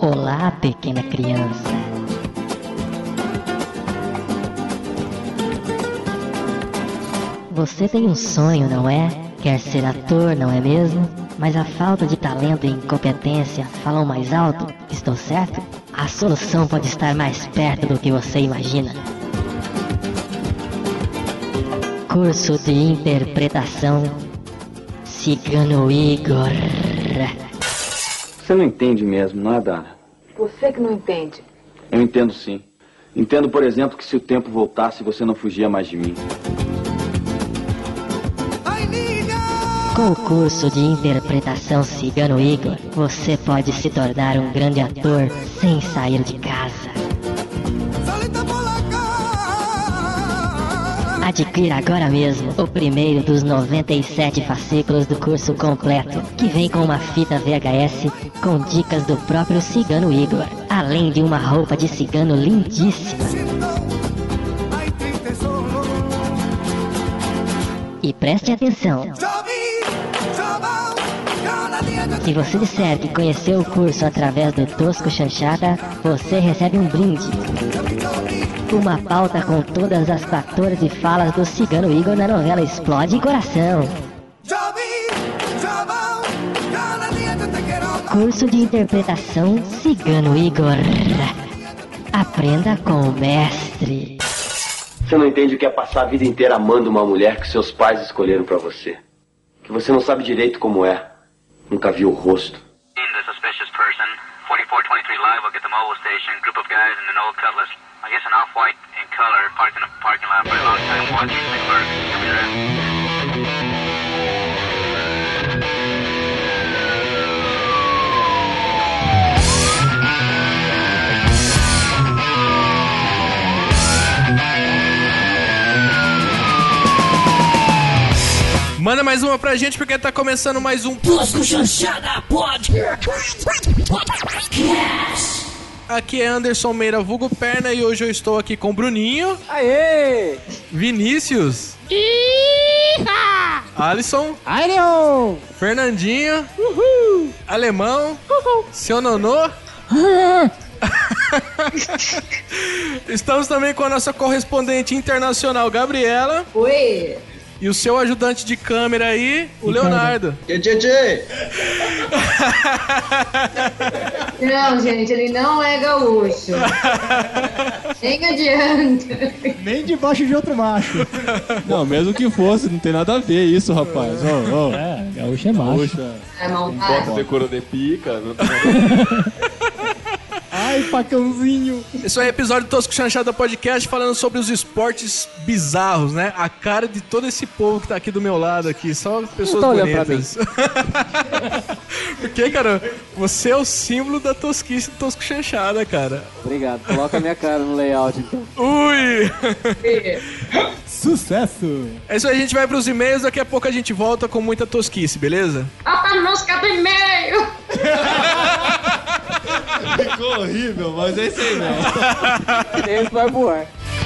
Olá, pequena criança. Você tem um sonho, não é? Quer ser ator, não é mesmo? Mas a falta de talento e incompetência falam mais alto? Estou certo? A solução pode estar mais perto do que você imagina. Curso de interpretação Cigano Igor. Você não entende mesmo, não é, Dara? Você que não entende. Eu entendo sim. Entendo, por exemplo, que se o tempo voltasse, você não fugia mais de mim. Com o curso de interpretação Cigano Igor, você pode se tornar um grande ator sem sair de casa. Adquira agora mesmo o primeiro dos 97 fascículos do curso completo, que vem com uma fita VHS com dicas do próprio Cigano Igor, além de uma roupa de cigano lindíssima. E preste atenção. Se você disser que conheceu o curso através do Tosco Chanchada, você recebe um brinde. Uma pauta com todas as 14 falas do Cigano Igor na novela Explode Coração. Curso de interpretação Cigano Igor. Aprenda com o mestre. Você não entende o que é passar a vida inteira amando uma mulher que seus pais escolheram pra você. Que você não sabe direito como é. Nunca viu o rosto. The suspicious person, 4423 Live, will get the mobile station, group of guys in an old Cutlass. I guess an off-white in color, parked in a parking lot for a long time, watching the clerk. He'll be there. Manda mais uma pra gente, porque tá começando mais um Tosco Chanchada Podcast. Aqui é Anderson Meira, vulgo Perna, e hoje eu estou aqui com Bruninho. Aê! Vinícius. Iha! Alisson. Arion! Fernandinho. Uhul! Alemão. Uhul! Seu Nonô. Estamos também com a nossa correspondente internacional, Gabriela. Oi! E o seu ajudante de câmera aí, o Leonardo. Não, gente, ele não é gaúcho. Nem adianta. Nem debaixo de outro macho. Não, mesmo que fosse, não tem nada a ver isso, rapaz. É, gaúcho é macho. É Bota montado. decoro de pica. Não tem nada a ver. Ai, facãozinho. Esse é o episódio do Tosco Chanchada Podcast falando sobre os esportes bizarros, né? A cara de todo esse povo que tá aqui do meu lado aqui, só pessoas bonitas. Porque, cara, você é o símbolo da tosquice do Tosco Chanchada, cara. Obrigado, coloca a minha cara no layout então. Ui! Sucesso! É isso aí, a gente vai pros e-mails, daqui a pouco a gente volta com muita tosquice, beleza? A música do e-mail! Ficou horrível, mas é isso aí mesmo. Esse vai voar.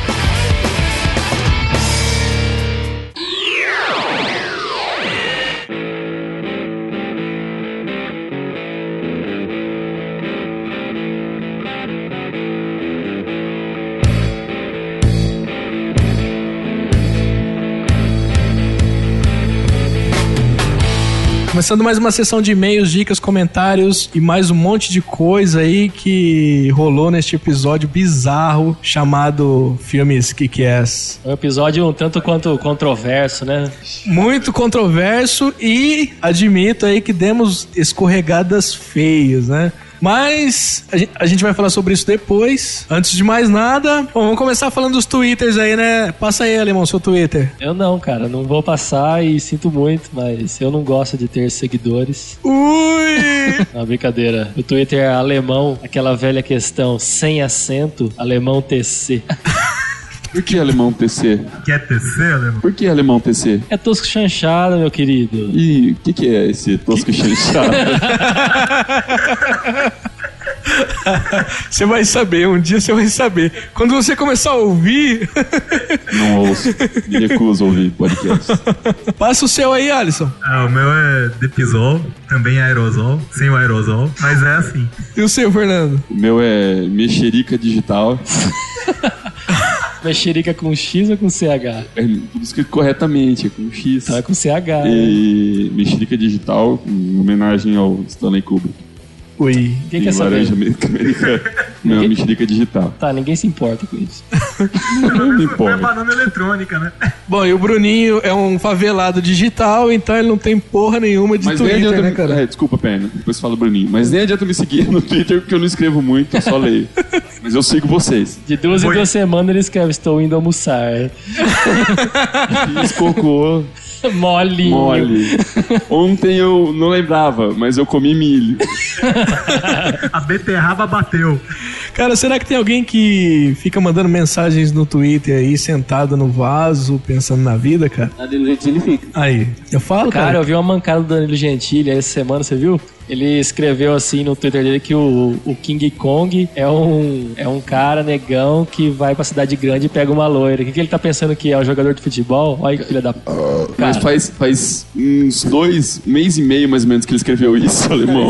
Começando mais uma sessão de e-mails, dicas, comentários e mais um monte de coisa aí que rolou neste episódio bizarro chamado Filmes Kick-Ass. Um episódio um tanto quanto controverso, né? Muito controverso e admito aí que demos escorregadas feias, né? Mas a gente vai falar sobre isso depois. Antes de mais nada, bom, vamos começar falando dos twitters aí, né? Passa aí, Alemão, seu Twitter. Eu não, cara, não vou passar e sinto muito, mas eu não gosto de ter seguidores. Ui! Não, brincadeira. O Twitter é alemão, aquela velha questão, sem acento, alemão TC. Por que alemão TC? Quer TC, alemão? Por que alemão TC? É tosco chanchada, meu querido. E o que é esse tosco chanchado? Você vai saber, um dia você vai saber. Quando você começar a ouvir... Não ouço. Me recuso a ouvir podcast. Passa o seu aí, Alisson. O meu é Depisol, também é aerosol, sem o aerosol, mas é assim. E o seu, Fernando? O meu é Mexerica Digital. Mexerica com X ou com CH? É tudo escrito corretamente, é com X. Tá com CH. E Mexerica Digital, em homenagem ao Stanley Kubrick. Ui. Quem quer saber? Laranja americana. Não, Mexerica Digital. Tá, ninguém se importa com isso. Não me É importa. banana eletrônica, né? Bom, e o Bruninho é um favelado digital, então ele não tem porra nenhuma de Mas nem Twitter, adianta né, cara? desculpa, Pena, depois fala Bruninho. Mas nem adianta me seguir no Twitter porque eu não escrevo muito, eu só leio. Mas eu sigo vocês. De 2 em 2 semanas ele escreve: estou indo almoçar. Fiz cocô. Molinho. Mole. Ontem eu não lembrava, mas eu comi milho. A beterraba bateu. Cara, será que tem alguém que fica mandando mensagens no Twitter aí, sentado no vaso, pensando na vida, cara? Danilo Gentili fica. Aí, eu falo, Cara, eu vi uma mancada do Danilo Gentili essa semana, você viu? Ele escreveu assim no Twitter dele que o King Kong é um cara negão que vai pra cidade grande e pega uma loira. O que ele tá pensando que é um jogador de futebol? Olha que filha da... Mas faz uns 2 meses e meio, mais ou menos, que ele escreveu isso, alemão.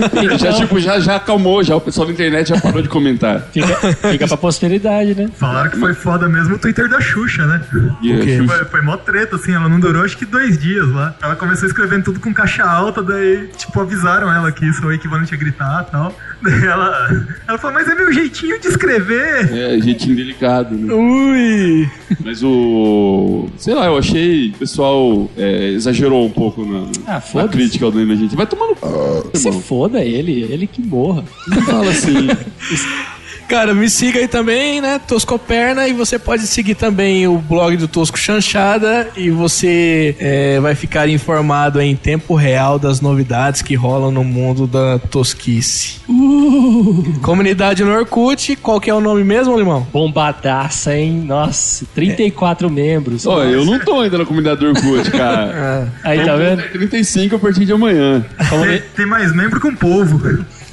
Já acalmou, já o pessoal da internet já parou de comentar. Fica pra posteridade, né? Falaram que foi foda mesmo o Twitter da Xuxa, né? Foi mó treta, assim, ela não durou acho que 2 dias lá. Ela começou escrevendo tudo com caixa alta, daí, tipo, avisaram ela que isso é o equivalente a gritar e tal. Daí ela falou, mas é meu jeitinho de escrever. É, jeitinho delicado, né? Ui! Mas sei lá, eu achei o pessoal exagerou um pouco na crítica ao Danilo Gentili. Vai tomar no c... Se foda ele que morra. Não fala assim. Cara, me siga aí também, né? Toscoperna, e você pode seguir também o blog do Tosco Chanchada e você vai ficar informado em tempo real das novidades que rolam no mundo da tosquice. Comunidade no Orkut, qual que é o nome mesmo, Limão? Bombadaça, hein? Nossa, 34 membros. Ó, eu não tô ainda na comunidade do Orkut, cara. Aí, tá vendo? 35 a partir de amanhã. Tem mais membro que um povo.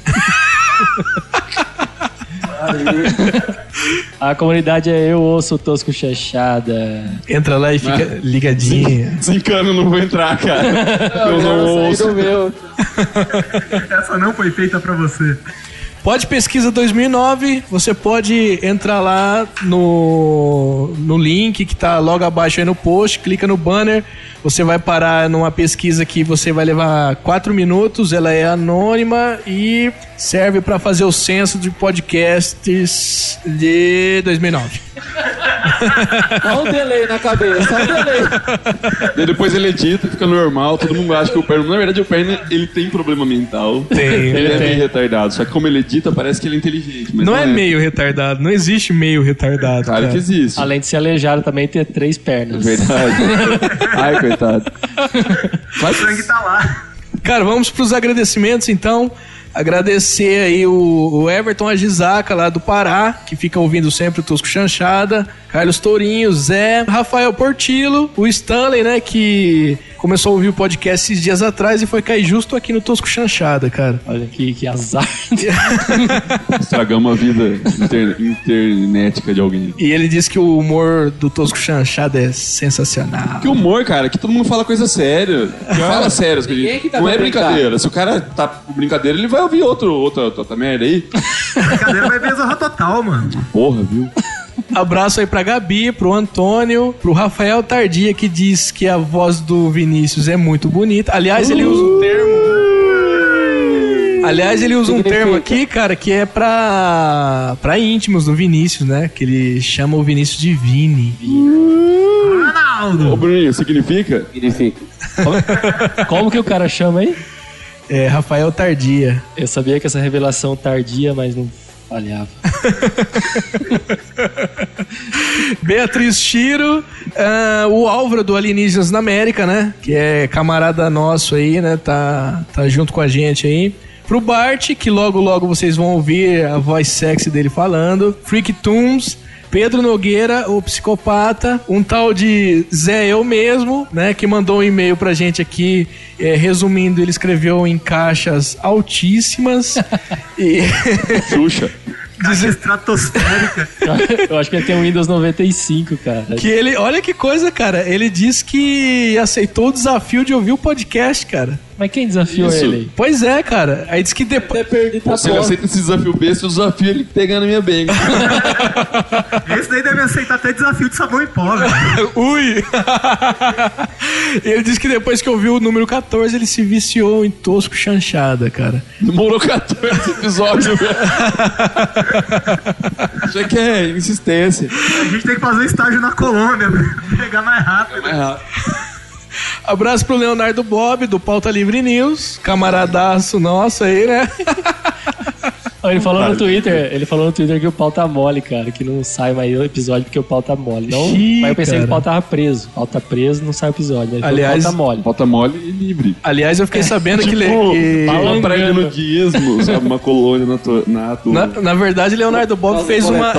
A comunidade é Eu Ouço o Tosco Chanchada. Entra lá e fica ligadinha. Desencana, não vou entrar, cara. Eu não ouço. Essa não foi feita pra você. Pode Pesquisa 2009, você pode entrar lá no link que tá logo abaixo aí no post, clica no banner, você vai parar numa pesquisa que você vai levar 4 minutos, ela é anônima e serve para fazer o censo de podcasts de 2009. Só um delay na cabeça, só um delay. E depois ele edita, fica normal, todo mundo acha que o Perna... Na verdade, o Perna, ele tem problema mental. Ele é meio retardado, só que como ele edita, parece que ele é inteligente. Mas não é meio retardado, não existe meio retardado. Claro que existe. Além de ser aleijado, também ter 3 pernas. Verdade. Ai, coitado. O sangue tá lá. Cara, vamos pros agradecimentos, então. Agradecer aí o Everton Agisaca, lá do Pará, que fica ouvindo sempre o Tosco Chanchada, Carlos Tourinho, Zé, Rafael Portillo, o Stanley, né, que começou a ouvir o podcast esses dias atrás e foi cair justo aqui no Tosco Chanchada, cara. Olha que azar. Estragamos a vida internetica de alguém. E ele disse que o humor do Tosco Chanchada é sensacional. Que humor, cara, que todo mundo fala coisa séria. Fala sério, tá não é brincadeira. Se o cara tá com brincadeira, ele vai ouvir outra merda aí. Brincadeira vai ver Zorra Total, mano. Porra, viu? Abraço aí pra Gabi, pro Antônio, pro Rafael Tardia, que diz que a voz do Vinícius é muito bonita. Aliás, ele usa um termo aqui, cara, que é pra íntimos do Vinícius, né? Que ele chama o Vinícius de Vini. Ronaldo! Ô, Bruninho, significa? Significa. Como que o cara chama aí? É Rafael Tardia. Eu sabia que essa revelação tardia, mas não falhava. Beatriz Chiro, o Álvaro do Alienígenas na América, né? Que é camarada nosso aí, né? Tá junto com a gente aí. Pro Bart, que logo vocês vão ouvir a voz sexy dele falando. Freak Tooms, Pedro Nogueira, o psicopata, um tal de Zé Eu Mesmo, né, que mandou um e-mail pra gente aqui, resumindo, ele escreveu em caixas altíssimas e... Xuxa. Caixa estratosférica. Eu acho que ele tem um Windows 95, cara. Que ele, olha que coisa, cara. Ele disse que aceitou o desafio de ouvir o podcast, cara. Mas quem desafiou Isso. ele? Pois é, cara. Aí disse que depois... Se ele aceita esse desafio besta, o desafio é ele pegar na minha benga. Esse daí deve aceitar até desafio de sabão em pó, velho. Ui! Ele disse que depois que ouviu o número 14, ele se viciou em Tosco Chanchada, cara. Demorou 14 episódios, velho. Isso aqui é insistência. A gente tem que fazer um estágio na Colômbia, velho. Pegar mais rápido. Abraço pro Leonardo Bob, do Pauta Livre News. Camaradaço nosso aí, né? Ele falou no Twitter que o pau tá mole, cara. Que não sai mais o episódio porque o pau tá mole. Não, mas eu pensei cara. que o pau tava preso. O pau tá preso, não sai o episódio. Aliás, o pau tá mole. Falta mole e livre. Aliás, eu fiquei sabendo que... Uma praia de nudismo, sabe? Uma colônia Na verdade, Leonardo Bob fez uma...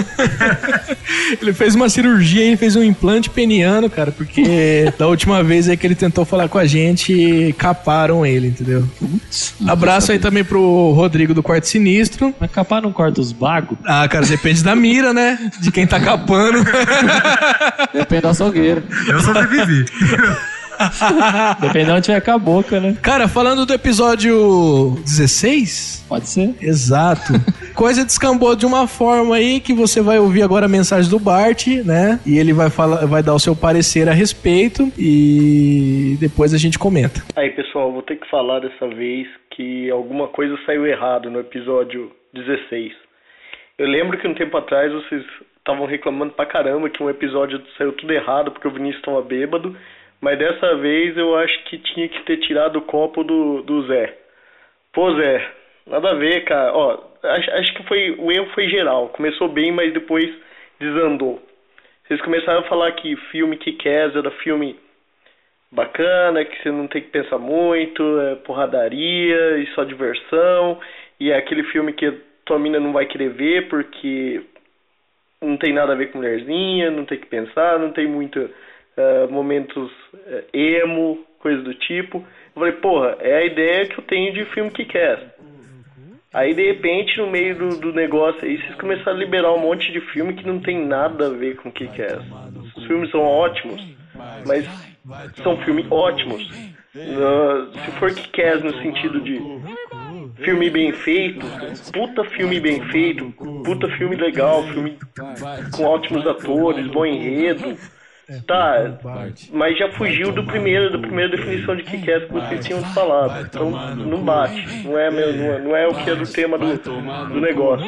Ele fez uma cirurgia e fez um implante peniano, cara, porque da última vez aí que ele tentou falar com a gente, caparam ele, entendeu? Abraço aí também pro Rodrigo do Quarto Sinistro. Mas capar não corta os bagos? Ah, cara, depende da mira, né? De quem tá capando. Depende da açougueira. Eu sobrevivi. Depende de onde tiver com a boca, né? Cara, falando do episódio 16... Pode ser. Exato. Coisa descambou de uma forma aí que você vai ouvir agora a mensagem do Bart, né? E ele vai dar o seu parecer a respeito e depois a gente comenta. Aí, pessoal, vou ter que falar dessa vez que alguma coisa saiu errado no episódio 16. Eu lembro que um tempo atrás vocês estavam reclamando pra caramba que um episódio saiu tudo errado porque o Vinícius estava bêbado, mas dessa vez eu acho que tinha que ter tirado o copo do Zé. Pô, Zé, nada a ver, cara. Ó, acho que o erro foi geral. Começou bem, mas depois desandou. Vocês começaram a falar que filme Kick-Ass era filme bacana, que você não tem que pensar muito, é porradaria e só diversão, e é aquele filme que a tua mina não vai querer ver porque não tem nada a ver com mulherzinha, não tem que pensar, não tem muito momentos emo, coisa do tipo. Eu falei, porra, é a ideia que eu tenho de filme Kick-Ass. Aí, de repente, no meio do negócio aí, vocês começaram a liberar um monte de filme que não tem nada a ver com Kick-Ass. Os filmes são ótimos, mas são filmes ótimos. Se for Kick-Ass no sentido de filme bem feito, puta filme bem feito, puta filme legal, filme com ótimos atores, bom enredo. Tá, mas já fugiu da primeira definição de Kick-Ass que vocês tinham falado. Então não bate, não é o que é do tema do negócio.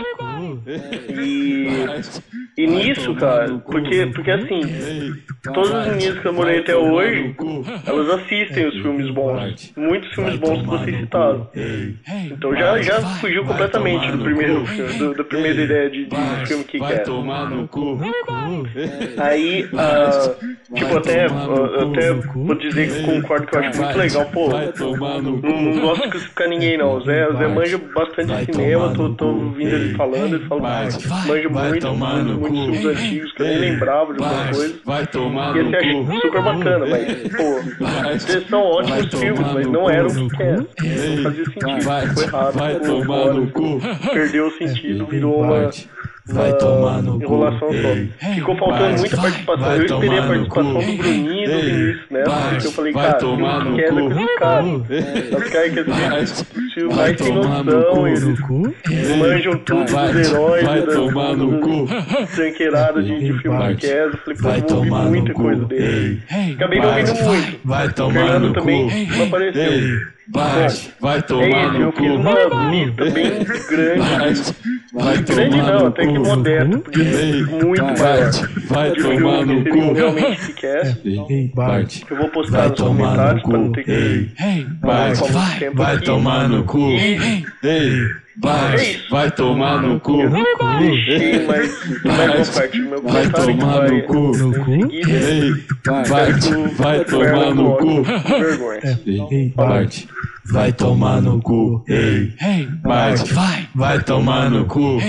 E nisso, cara, porque assim, todas as meninas que eu namorei até hoje, elas assistem os filmes bons, muitos filmes bons que vocês citaram. Então já fugiu completamente do primeiro filme, da primeira ideia de filme Kick-Ass. Aí, tipo, até vou dizer que concordo que eu acho muito legal, pô, não gosto de crucificar ninguém não, o Zé manja bastante de cinema, tô ouvindo ele falando, ele fala, manja muitos filmes antigos que eu nem lembrava de alguma coisa, e esse acho super bacana, mas, pô, eles são ótimos filmes, mas não eram o que quer, não fazia sentido, foi errado, perdeu o sentido, virou uma enrolação só. Ficou faltando muita participação. Eu esperei a participação do Bruninho e do Vinícius, né? Porque eu falei, cara, o que é com esses caras? Os caras que assistem mais sem noção, eles manjam tudo dos heróis, das tranqueiradas de filme que é. Eu falei, pô, eu vou ouvir muita coisa dele. Acabei não ouvindo muito. O Fernando também não apareceu. Vai tomar no cu. Eu fiz uma lista bem grande. Grande não, até que modesta, porque muito maior. Vai tomar no cu. Realmente que quer. Eu vou postar nos comentários pra não ter que vai tomar no cu. Vai tomar no cu. Deixei, mas mais uma parte do meu comentário que vai vai tomar no cu. Vergonha. Vai tomar no cu. Vai tomar no cu.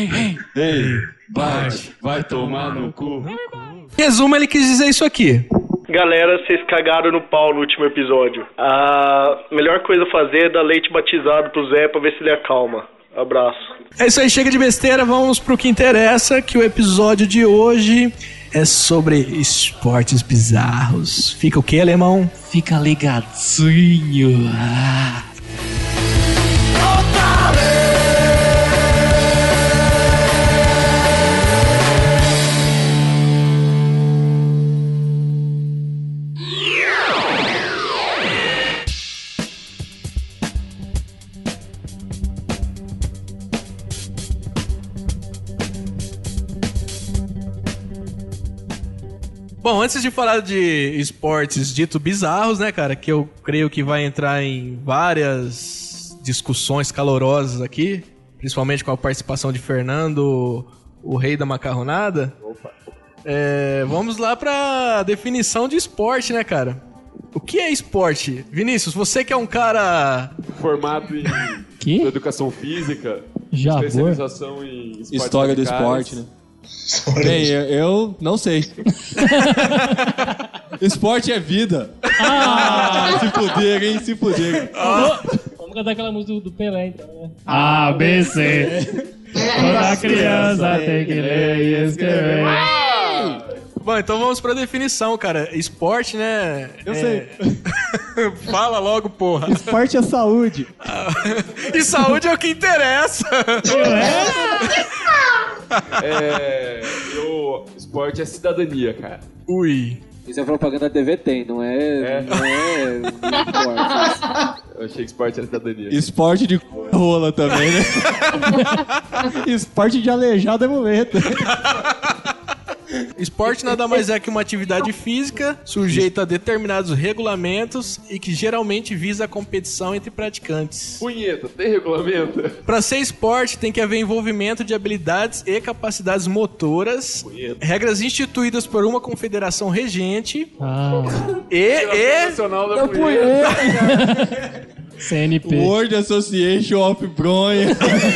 Vai tomar no cu. Resumo, ele quis dizer isso aqui. Galera, vocês cagaram no pau no último episódio. A melhor coisa a fazer é dar leite batizado pro Zé pra ver se ele acalma. Abraço. É isso aí, chega de besteira, vamos pro que interessa, que o episódio de hoje é sobre esportes bizarros. Fica o que, alemão? Fica ligadinho. Bom, antes de falar de esportes dito bizarros, né, cara, que eu creio que vai entrar em várias discussões calorosas aqui, principalmente com a participação de Fernando, o rei da macarronada. Opa. Vamos lá pra definição de esporte, né, cara? O que é esporte? Vinícius, você que é um cara... formado em educação física, especialização em história do esporte, né? Bem, eu não sei. Esporte é vida. Se fuder, hein? Se fuder. Vamos cantar aquela música do Pelé, então, né? A, B, C. Toda criança tem que ler e escrever. Bom, então vamos pra definição, cara. Esporte, né? Eu sei. Fala logo, porra. Esporte é saúde. E saúde é o que interessa. Esporte é cidadania, cara. Ui. Isso é propaganda da TV Tem, não é esporte. Eu achei que esporte era cidadania. Esporte de rola também, né? Esporte de aleijado é momento. Esporte nada mais é que uma atividade física sujeita a determinados regulamentos e que geralmente visa a competição entre praticantes. Punheta, tem regulamento? Para ser esporte tem que haver envolvimento de habilidades e capacidades motoras, regras instituídas por uma confederação regente Nacional da Punheta. CNP. World Association of Bronha.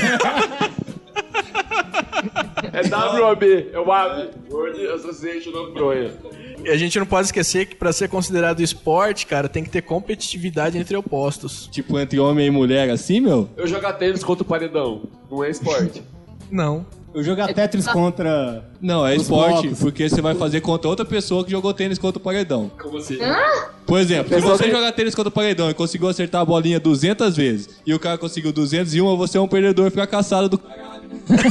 É WAB, é o WAB, World Association of Bronha. E a gente não pode esquecer que pra ser considerado esporte, cara, tem que ter competitividade entre opostos. Tipo, entre homem e mulher assim, meu? Eu jogar tênis contra o paredão, não é esporte? Não. Eu jogar Tetris contra... Não, é esporte, porque você vai fazer contra outra pessoa que jogou tênis contra o paredão. Como assim? Por exemplo, se você jogar tênis contra o paredão e conseguiu acertar a bolinha 200 vezes e o cara conseguiu 201, você é um perdedor fracassado do caralho.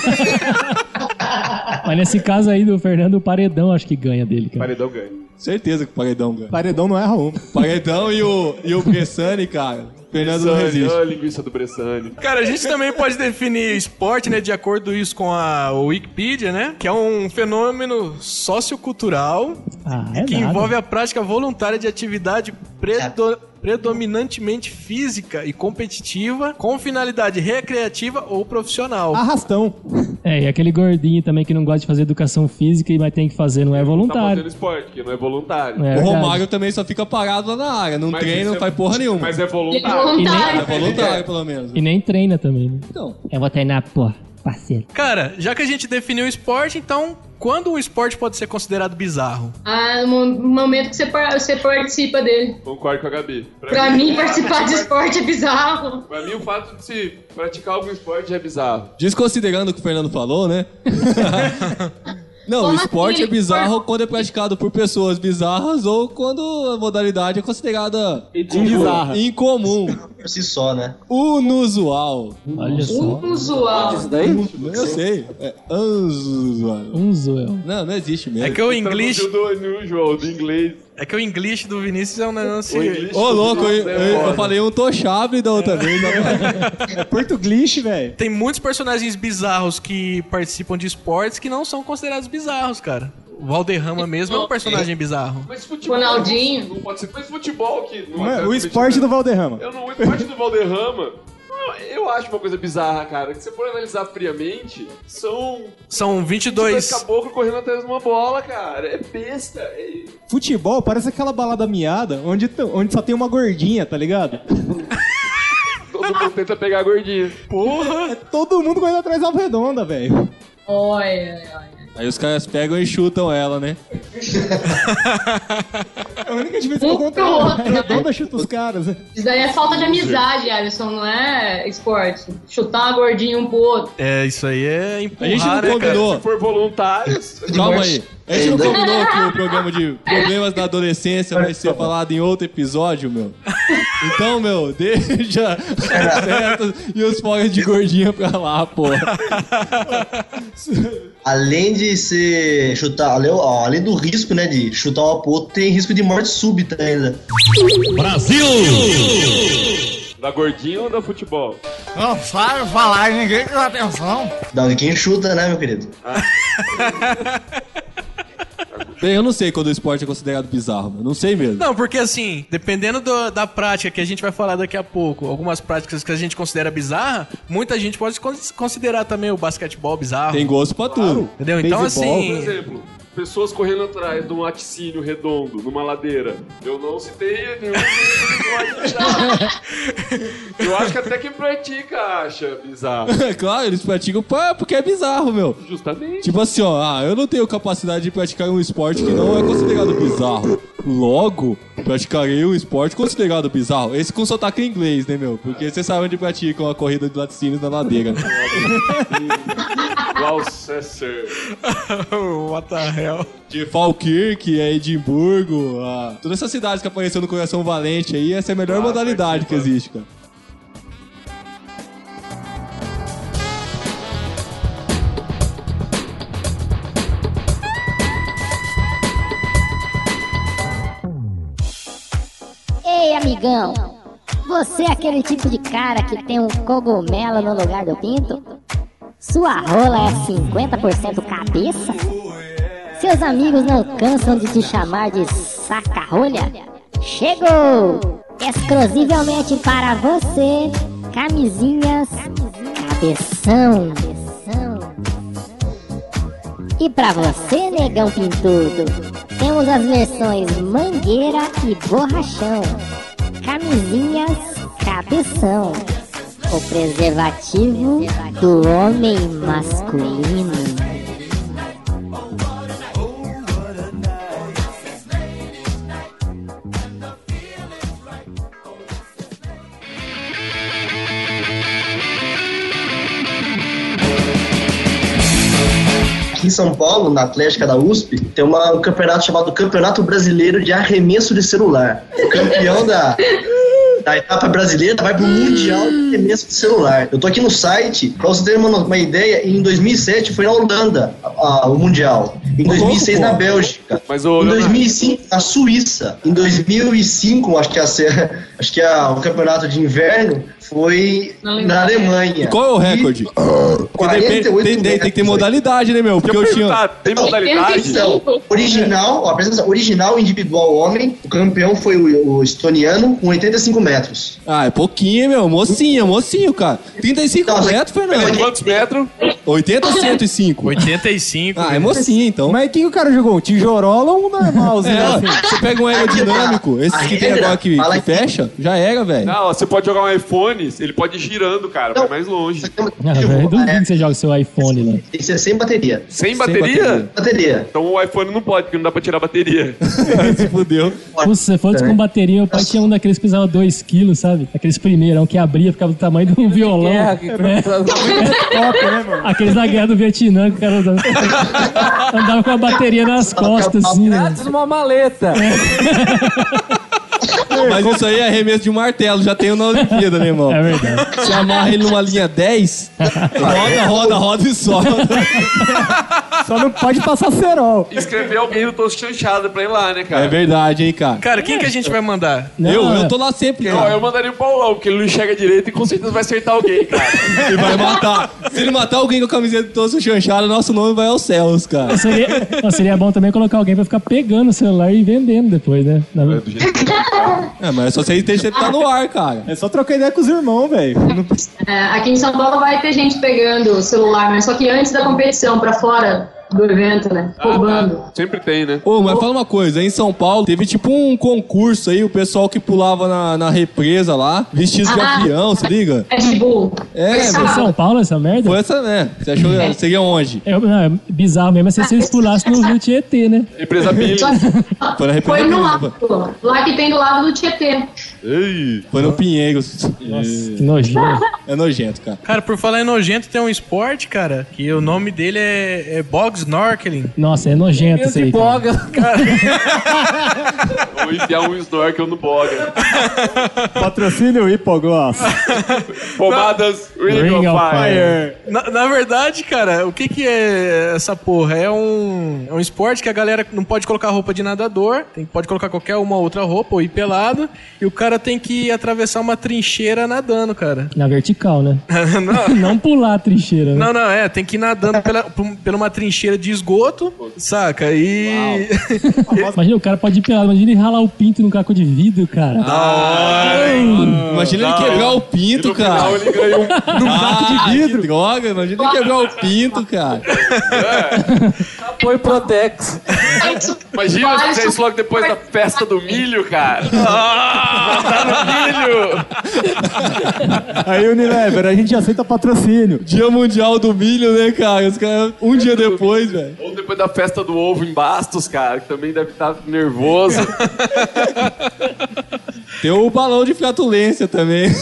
Mas nesse caso aí do Fernando, o paredão acho que ganha dele, cara. Paredão ganha. Certeza que o paredão ganha. Paredão não erra um. Paredão e o Bressani, cara. Fernando não resiste. A linguiça do Bressani. Cara, a gente também pode definir esporte, né, de acordo isso com a Wikipedia, né, que é um fenômeno sociocultural que envolve a prática voluntária de atividade predominantemente física e competitiva, com finalidade recreativa ou profissional. Arrastão. E aquele gordinho também que não gosta de fazer educação física, mas tem que fazer, não é voluntário. Tá fazendo esporte, que não é voluntário. O Romário também só fica parado lá na área, não treina, não faz porra nenhuma. Mas é voluntário. É voluntário, pelo menos. E nem treina também, né? Então. Eu vou treinar, porra, parceiro. Cara, já que a gente definiu o esporte, então, quando um esporte pode ser considerado bizarro? No momento que você participa dele. Concordo com a Gabi. Pra mim, participar de esporte é bizarro. Pra mim, o fato de se praticar algum esporte é bizarro. Desconsiderando o que o Fernando falou, né? Não, o esporte é bizarro quando é praticado por pessoas bizarras ou quando a modalidade é considerada bizarra. Incomum. Por si só, né? Inusual. Olha só. Inusual. Isso daí? Eu sei. É unusual. Não existe mesmo. É que o inglês... do inglês. É que o inglês do Vinícius é um negócio... Ô, louco, eu falei um tochable da outra vez. É português, velho. Tem muitos personagens bizarros que participam de esportes que não são considerados bizarros, cara. O Valderrama mesmo é um personagem bizarro. Mas futebol... Ronaldinho. Não pode ser... Mas futebol que... O esporte do Valderrama. O esporte do Valderrama... Eu acho uma coisa bizarra, cara. Que se você for analisar friamente, são 22 caboclos correndo atrás de uma bola, cara. É besta. Futebol parece aquela balada miada onde só tem uma gordinha, tá ligado? Todo mundo tenta pegar a gordinha. Porra! É todo mundo correndo atrás da redonda, velho. Olha. Aí os caras pegam e chutam ela, né? A única diferença é o contrário. Redonda chuta os caras. Isso daí é falta de amizade, Alisson, não é esporte. Chutar uma gordinha um pro outro. É, isso aí é empurrar, A gente não combinou. Se for voluntários... Calma aí. A gente não combinou que o programa de problemas da adolescência vai ser falado em outro episódio, meu? Então, meu, deixa as setas e os fogos de gordinha pra lá, porra. Além de ser chutar, além do risco, né, de chutar uma pro outro, tem risco de morte súbita ainda. Brasil! Da gordinha ou da futebol? Não sabe falar e ninguém dá atenção. Dá de quem chuta, né, meu querido? Bem, eu não sei quando o esporte é considerado bizarro, não sei mesmo. Não, porque assim, dependendo da prática que a gente vai falar daqui a pouco, algumas práticas que a gente considera bizarra, muita gente pode considerar também o basquetebol bizarro. Tem gosto pra tudo. Entendeu? Então, assim... Por exemplo, pessoas correndo atrás de um laticínio redondo, numa ladeira. Eu não citei nenhum Eu acho que até quem pratica acha bizarro. Claro, eles praticam porque é bizarro, meu. Justamente. Tipo assim, ó, eu não tenho capacidade de praticar um esporte que não é considerado bizarro. Logo, praticarei um esporte considerado bizarro. Esse com sotaque em inglês, né, meu? Porque você sabe onde praticam a corrida de laticínios na ladeira. Gloucester. What the hell? De Falkirk, Edimburgo, todas essas cidades que apareceram no Coração Valente aí, essa é a melhor modalidade que existe, cara. Ei, amigão, você é aquele tipo de cara que tem um cogumelo no lugar do pinto? Sua rola é 50% cabeça? Seus amigos não cansam de te chamar de saca-rolha? Chegou! Exclusivamente para você, camisinhas cabeção. E pra você, negão pintudo, temos as versões mangueira e borrachão. Camisinhas cabeção. O preservativo do homem masculino. Aqui em São Paulo, na Atlética da USP, tem um campeonato chamado Campeonato Brasileiro de Arremesso de Celular. O campeão da etapa brasileira vai pro Mundial de Arremesso de Celular. Eu tô aqui no site, pra você ter uma ideia, em 2007 foi na Holanda o Mundial. Em 2006 na Bélgica. Mas em 2005 na Suíça. Em 2005, acho que o campeonato de inverno foi na Alemanha. E qual é o recorde? 48 tem que ter modalidade, né, meu? Porque eu tinha... Tem modalidade? Então, a presença original individual homem, o campeão foi o estoniano com 85 metros. Ah, é pouquinho, meu. Mocinho, cara. 35 metros, Fernando. Quantos metros? 80 ou 105? 85. Ah, é mocinho, então. Mas quem o cara jogou? Um tijorola ou um normalzinho? Você pega um aerodinâmico, esses que tem agora que fecha, já era, velho. Não, você pode jogar um iPhone, ele pode ir girando, cara, vai mais longe. Eu duvido que você joga seu iPhone lá. Tem que ser sem bateria. Sem bateria? Bateria. Então o iPhone não pode, porque não dá pra tirar a bateria. Se fudeu. Se você fosse com bateria, o pai tinha um daqueles que pesava 2 quilos, sabe? Aqueles primeirão que abria, ficava do tamanho de um violão. Aqueles da guerra do Vietnã, que o cara andava com a bateria nas costas, assim. Antes numa maleta. Mas isso aí é arremesso de um martelo, já tem na Olimpíada, né, irmão? É verdade. Você amarra ele numa linha 10, roda e solta. Só não pode passar cerol. Escrever alguém do Tosco Chanchada pra ir lá, né, cara? É verdade, hein, cara. Cara, quem que a gente vai mandar? Eu tô lá sempre, cara. Eu mandaria o Paulão, porque ele não enxerga direito e com certeza vai acertar alguém, cara. Ele vai matar. Se ele matar alguém com a camiseta do Tosco Chanchada, nosso nome vai aos céus, cara. Seria bom também colocar alguém pra ficar pegando o celular e vendendo depois, né? Mas é só você interceptar no ar, cara. É só trocar ideia com os irmãos, velho. Aqui em São Paulo vai ter gente pegando o celular, mas só que antes da competição, pra fora do evento, né? Roubando. Sempre tem, né? Ô, mas fala uma coisa, em São Paulo teve tipo um concurso aí, o pessoal que pulava na represa lá, vestido de avião, se liga? É tipo... Foi São Paulo essa merda? Foi essa, né? Você achou que seria onde? É bizarro mesmo, é se vocês pulassem no Rio Tietê, né? Represa Billy. Foi na represa Foi no Billy. lado, lá que tem do lado do Tietê. Ei, foi no Pinheiros. Nossa, que nojento. É nojento, cara. Cara, por falar em nojento, tem um esporte, cara, que o nome dele é bog snorkeling. Nossa, é nojento isso aí. Vou enfiar um snorkel no boga. Patrocínio Hipogloss. Pomadas Ring of Fire. Na verdade, cara, o que é essa porra? É um esporte que a galera não pode colocar roupa de nadador, pode colocar qualquer uma outra roupa ou ir pelado, e o cara tem que atravessar uma trincheira nadando, cara. Na vertical, né? Não pular a trincheira, né? Não, tem que ir nadando pela uma trincheira de esgoto, saca? E... Imagina, o cara pode ir pelado, imagina ele ralar o pinto num caco de vidro, cara. Imagina ele quebrar o pinto, cara. Final, ele ganha num caco de vidro. Que droga, imagina ele quebrar o pinto, cara. Apoio Protex. Imagina se fizer isso logo depois da festa do milho, cara. Tá no milho. Aí, Unilever, a gente aceita patrocínio. Dia Mundial do Milho, né, cara? Os caras, um dia depois, velho. Ou depois da festa do ovo em Bastos, cara, que também deve estar nervoso. Tem o balão de flatulência também.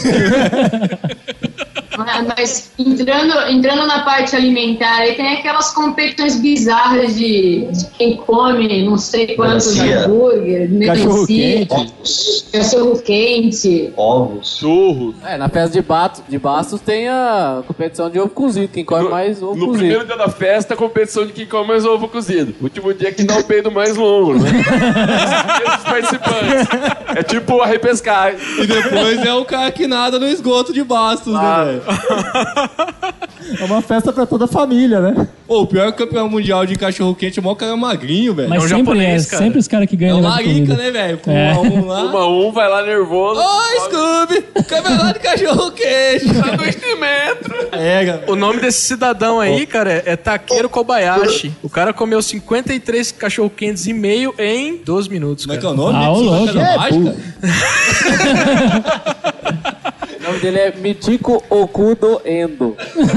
Mas entrando na parte alimentar, aí tem aquelas competições bizarras de quem come não sei quantos hambúrguer, cachorro quente, ovos, churros. Na festa de Bastos tem a competição de ovo cozido, quem come mais ovo cozido. No primeiro dia da festa, a competição de quem come mais ovo cozido. O último dia que dá o peido mais longo, né? Esses participantes. É tipo a repescagem. E depois é o cara que nada no esgoto de Bastos, né, velho? É uma festa pra toda a família, né? O pior campeão mundial de cachorro-quente é o maior cara magrinho, velho. Mas sempre os caras que ganham. É o Larica, né, velho? Com um lá. 1-1, vai lá nervoso. Ô, Scooby! Campeonato de cachorro-quente! Sanduíche de metro! O nome desse cidadão aí, cara, é Takeru Kobayashi. O cara comeu 53 cachorro-quentes e meio em 12 minutos, cara. Como é que é o nome? louco. O nome dele é Michiko Okudo Endo.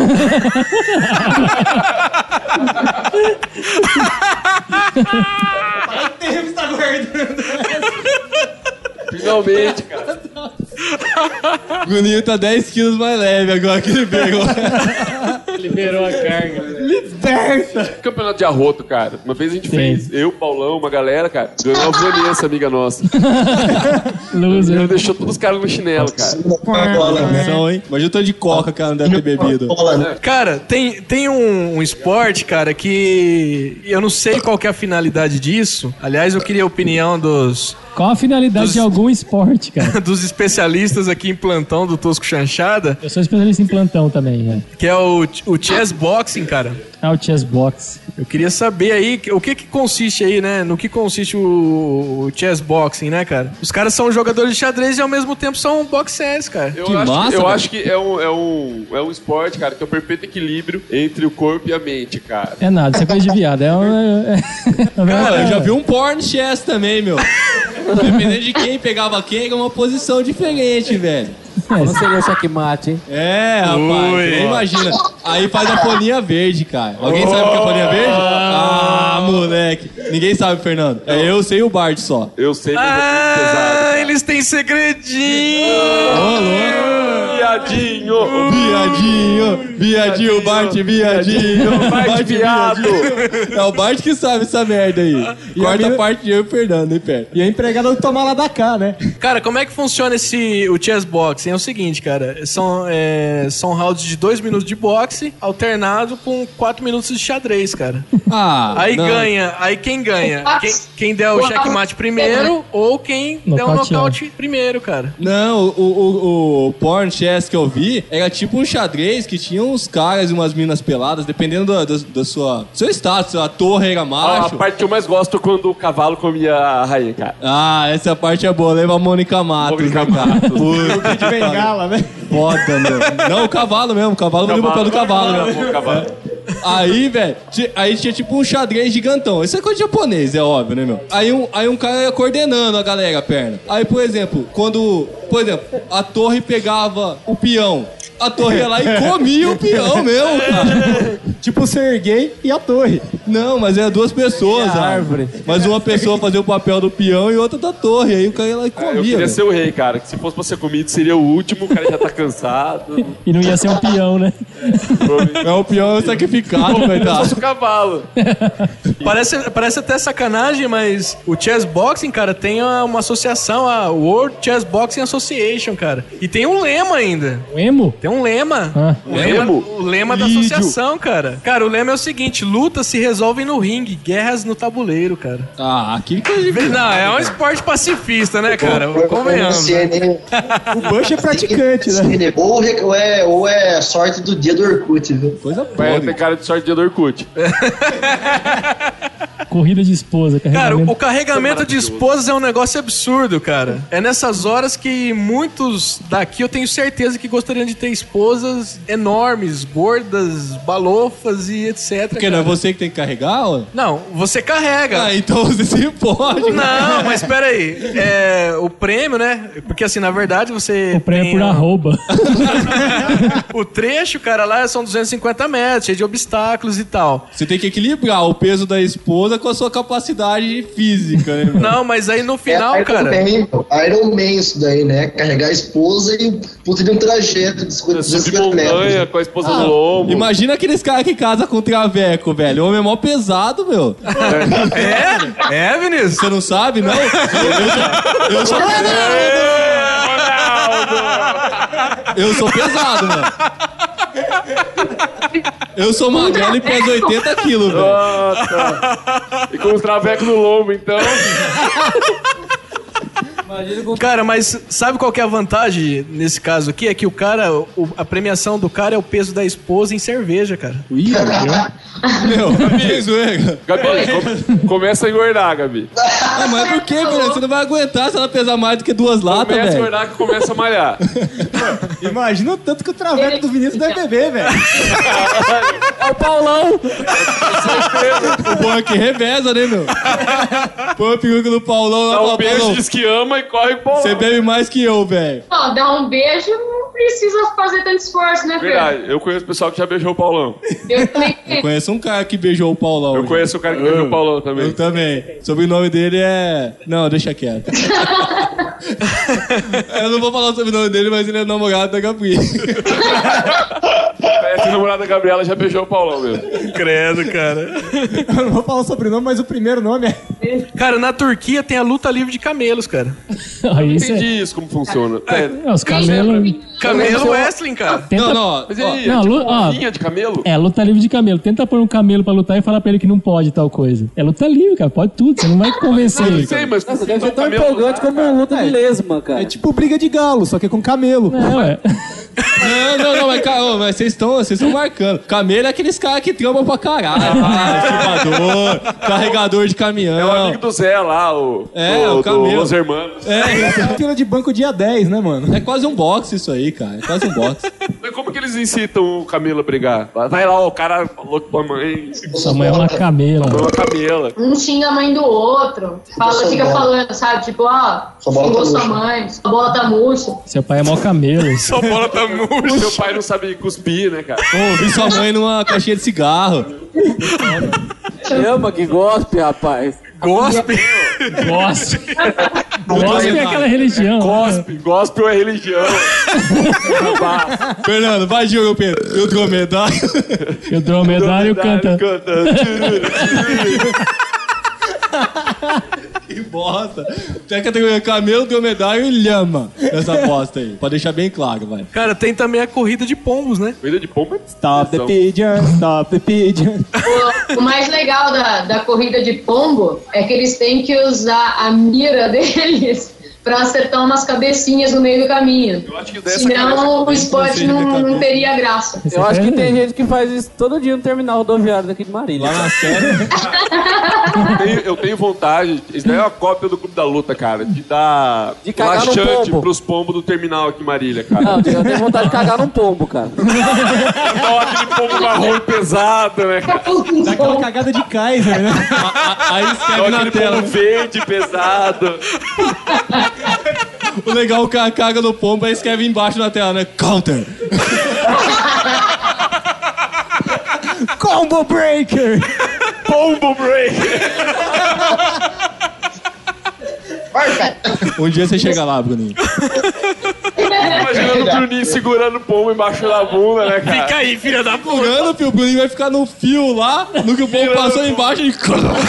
Finalmente, cara. O Guninho tá 10 quilos mais leve agora que ele pegou. Liberou a carga. Liberta! Campeonato de arroto, cara. Uma vez a gente fez, eu, Paulão, uma galera, cara. Ganhou a Vanessa, amiga nossa. Loser. Ela deixou todos os caras no chinelo, cara. Imagina o tanto de coca que ela não deve ter bebido. Cara, tem um esporte, cara, que eu não sei qual que é a finalidade disso. Aliás, eu queria a opinião dos... Qual a finalidade de algum esporte, cara? Dos especialistas aqui em plantão do Tosco Chanchada. Eu sou especialista em plantão também, né? Que é o chess boxing, cara. O chess box. Eu queria saber aí o que consiste aí, né? No que consiste o chess boxing, né, cara? Os caras são jogadores de xadrez e ao mesmo tempo são boxers, cara. Eu acho que é um esporte, cara, que é o perfeito equilíbrio entre o corpo e a mente, cara. É nada, isso é coisa de viado. Cara, eu já vi um porn chess também, meu. Dependendo de quem pegava quem, é uma posição diferente, velho. Não seria o checkmate, hein? Rapaz, nem imagina. Aí faz a folhinha verde, cara. Alguém sabe o que é a folhinha verde? Moleque. Ninguém sabe, Fernando. Eu sei o Bart só. Eu sei, mas é muito pesado. Eles têm segredinho! Viadinho, Bart, viadinho. Bart, viado. É o Bart que sabe essa merda aí. Quarta parte de eu e o Fernando, hein, Pé? E a empregada do Tomar lá da cá, né? Cara, como é que funciona o chess boxing? É o seguinte, cara. São rounds de 2 minutos de boxe, alternado com 4 minutos de xadrez, cara. Aí quem ganha? Quem der o checkmate primeiro ou quem der o nocaute primeiro, cara. Não, o porn chess que eu vi era tipo um xadrez que tinha uns caras e umas minas peladas, dependendo do seu status. A torre era macho. A parte que eu mais gosto é quando o cavalo comia a rainha, cara. Essa parte é boa. Leva a Mônica Matos. O Kid Bengala, né? Foda, meu. Não, o cavalo mesmo. O cavalo no papel do cavalo, meu. Aí, velho, aí tinha tipo um xadrez gigantão. Isso é coisa de japonês, é óbvio, né, meu? Aí um cara ia coordenando a galera, a perna. Aí, por exemplo, a torre pegava o peão. A torre ia lá e comia o peão mesmo, cara. Tipo o Serguei e a torre. Não, mas era duas pessoas, a árvore. Mas uma pessoa fazia o papel do peão e outra da torre. Aí o cara ia lá e comia. Eu queria ser o rei, cara. Que se fosse pra ser comido, seria o último, o cara já tá cansado. E não ia ser um peão, né? É o peão sacrificado, coitado. Se fosse o cavalo. Parece até sacanagem, mas o Chess Boxing, cara, tem uma associação, a World Chess Boxing Association, cara. E tem um lema ainda. O emo? Tem um lema. O lema da associação, cara. Cara, o lema é o seguinte: lutas se resolvem no ringue, guerras no tabuleiro, cara. Ah, que coisa de... Não, é um esporte pacifista, né, cara? Convenhamos. O Bush é praticante, né? Ou é sorte do dia do Orkut, viu? Coisa Vai ter cara de sorte do dia do Orkut. Corrida de esposa, Cara, o carregamento de esposas é um negócio absurdo, cara. É nessas horas que muitos daqui eu tenho certeza que gostariam de ter esposas enormes, gordas, balofas e etc. Porque não é você que tem que carregar, ó? Não, você carrega. Ah, então você se pode. Não, mas espera aí. O prêmio, né? Porque assim, na verdade, você... O prêmio é por arroba. O trecho, cara, lá são 250 metros, cheio de obstáculos e tal. Você tem que equilibrar o peso da esposa com a sua capacidade física, né? Não, mas aí no final, cara... Iron Man isso daí, né? Carregar a esposa e puta de um trajeto de 250 metros. Com a esposa no lombo. Imagina aqueles caras que casam com traveco, velho. O homem é mó pesado, meu. É, Vinícius? Você não sabe, não? Eu sou Eu sou pesado, mano. Eu sou magrelo e peso 80 quilos, velho. E com os travecos no lombo, então... Cara, mas sabe qual que é a vantagem nesse caso aqui? É que o cara, a premiação do cara é o peso da esposa em cerveja, cara. Gabi, começa a engordar, Gabi. Ah, mas por quê, velho? Você não vai aguentar se ela pesar mais do que 2 latas, velho. Começa a engordar que começa a malhar. Imagina o tanto que o traveco do Vinícius deve beber, velho. É o Paulão. O bom é que reveza, né, meu? Põe a peruca do Paulão lá. Dá um beijo, diz que ama e corre pro Paulão. Você bebe mais que eu, velho. Não, dar um beijo não precisa fazer tanto esforço, né, Pedro? Verdade, eu conheço pessoal que já beijou o Paulão. Eu também. Eu conheço um cara que beijou o Paulão. Eu conheço um cara que beijou o Paulão também. Eu também. O sobrenome dele é... Não, deixa quieto. Eu não vou falar o sobrenome dele, mas ele é namorado da Gabi. Essa namorada da Gabriela já beijou o Paulão mesmo. Credo, cara. Eu não vou falar o sobrenome, mas o primeiro nome é... Cara, na Turquia tem a luta livre de camelos, cara. Eu não entendi isso como funciona. Os camelos... Camelo wrestling, cara. Tenta... Mas e aí? Linha de camelo? É, luta livre de camelo. Tenta pôr um camelo pra lutar e falar pra ele que não pode tal coisa. É luta livre, cara. Pode tudo. Você não vai convencer ele. Não sei, mas... Nossa, deve ser tão empolgante como uma luta de lesma, cara. É tipo briga de galo, só que é com camelo. Não, é. Não, mas vocês estão marcando. Camelo é aqueles caras que trampam pra caralho. Chupador, carregador de caminhão. É o amigo do Zé lá, o camelo. Os irmãos. Fila de banco dia 10, né, mano? É quase um boxe isso aí, cara. É quase um boxe. Como que eles incitam o camelo a brigar? Vai lá, o cara falou com a mãe. Sua mãe é uma camela. Sua mãe é uma camela. Um xinga a mãe do outro. Fica falando, sabe? Tipo, xingou sua mãe, sua bola tá murcha. Seu pai é mó camelo. Sua bola tá murcha. Seu pai não sabe cuspir, né, cara? Vi sua mãe numa caixinha de cigarro. Chama que gospe, rapaz. Gospe? Gospe é aquela religião. Gospel é religião. Fernando, vai de jogo, Pedro. E o dromedário? E o dromedário canta. Que bosta. Tem a categoria camelo, dromedário e lhama nessa bosta aí. Pode deixar bem claro, vai. Cara, tem também a corrida de pombos, né? Corrida de pombo? Stop the pigeon, stop the pigeon. O mais legal da corrida de pombo é que eles têm que usar a mira deles pra acertar umas cabecinhas no meio do caminho. Eu acho que dessa senão o esporte não teria graça. Eu acho que tem gente que faz isso todo dia no terminal rodoviário daqui de Marília. Lá na série. Eu tenho vontade, isso daí é uma cópia do Clube da Luta, cara, de dar cagar no laxante pombo. pros pombos do terminal aqui em Marília, cara. Não, eu tenho vontade de cagar num pombo, cara. Olha aquele pombo marrom pesado, né, cara? Dá aquela cagada de Kaiser, né? Aí escreve Olha na aquele tela. pombo verde pesado. O legal é o cara caga no pombo, aí escreve embaixo na tela, né? Counter. Combo Breaker! Pombo breaker. Um dia você chega lá, Bruninho. Imaginando o Bruninho segurando o pombo embaixo da bunda, né, cara? Fica aí, filha da puta. Segurando, filho, o Bruninho vai ficar no fio lá, no que o pombo passou embaixo e...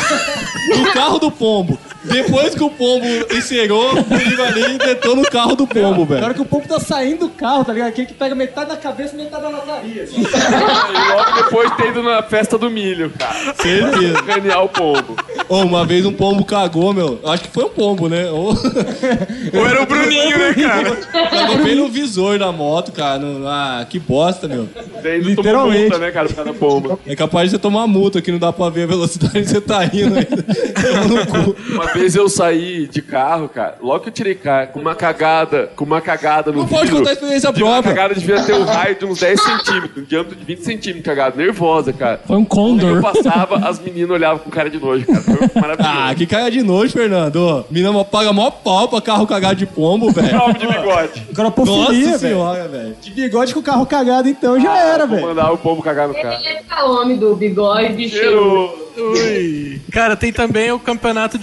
no carro do pombo. Depois que o pombo encerou, o Bruninho vai ali e deitou no carro do pombo, Na velho. hora que o pombo tá saindo do carro, tá ligado? Aquele que pega metade da cabeça e metade da lataria. Assim. E logo depois ter ido na festa do milho, cara. Certeza. Ganhar o pombo. Ô, uma vez um pombo cagou, meu. Acho que foi um pombo, né? Ou era o Bruninho, né, cara? Cagou bem no visor da moto, cara. Ah, que bosta, meu. Daí ele tomou multa, né, cara, por causa da pomba. É capaz de você tomar multa que não dá pra ver a velocidade que você tá indo ainda. Tomando cu. Uma vez eu saí de carro, cara, logo que eu tirei carro, com uma cagada no Não pode vidro, contar a experiência A própria. cagada devia ter um raio de uns 10 centímetros, um diâmetro de 20 centímetros, cagada, nervosa, cara. Foi um condor. Eu passava, as meninas olhavam com cara de nojo, cara. Foi maravilhoso. Ah, que cara de nojo, Fernando. Menina paga mó pau pra carro cagado de pombo, velho. Prova de bigode. Agropofilia, Nossa velho. senhora, velho. De bigode com o carro cagado, então já era, Vou velho. mandar o pombo cagar no carro. Ele é o homem do bigode, cheiro. Ui. Cara, tem também o campeonato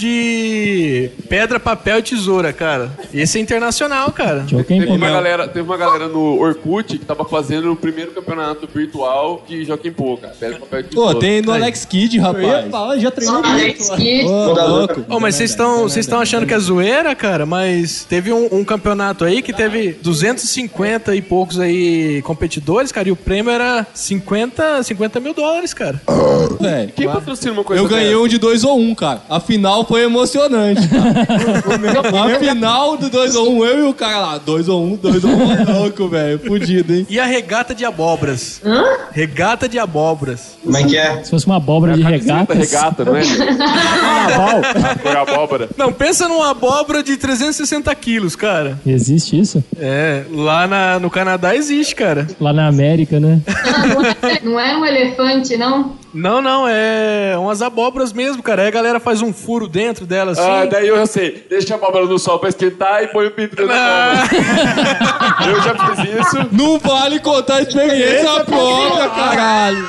de pedra, papel e tesoura, cara. Esse é internacional, cara. Teve uma galera no Orkut que tava fazendo o primeiro campeonato virtual de Joaquim Pô, cara. Pedra, papel e tesoura. Pô, tem no Alex Kidd, Eu ia rapaz. falar, já treinei Alex muito. Kidd. Ô, louco. Ô, mas vocês estão achando que é zoeira, cara? Mas teve um campeonato aí que teve 250 e poucos aí competidores, cara, e o prêmio era 50 mil dólares, cara. Velho. Quem patrocina uma coisa Eu ganhei um de 2 ou 1, cara. A final foi emocionante, cara. A final do 2 ou 1, eu e o cara lá. 2 ou 1, 2 ou 1. É louco, velho. Fudido, hein? E a regata de abóboras? Regata de abóboras. Como é que é? Se fosse uma abóbora de regatas. Regata, não é? Carnaval. Foi abóbora. Não, pensa numa abóbora de 360 quilos, cara. Existe isso? É, lá no Canadá existe, cara. Lá na América, né? Não é um elefante, não? Não, é umas abóboras mesmo, cara. Aí a galera faz um furo dentro dela, assim. Ah, daí eu já sei. Deixa a abóbora no sol pra esquentar e põe o pinto dentro da abóbora. Eu já fiz isso. Não vale contar a experiência própria, caralho.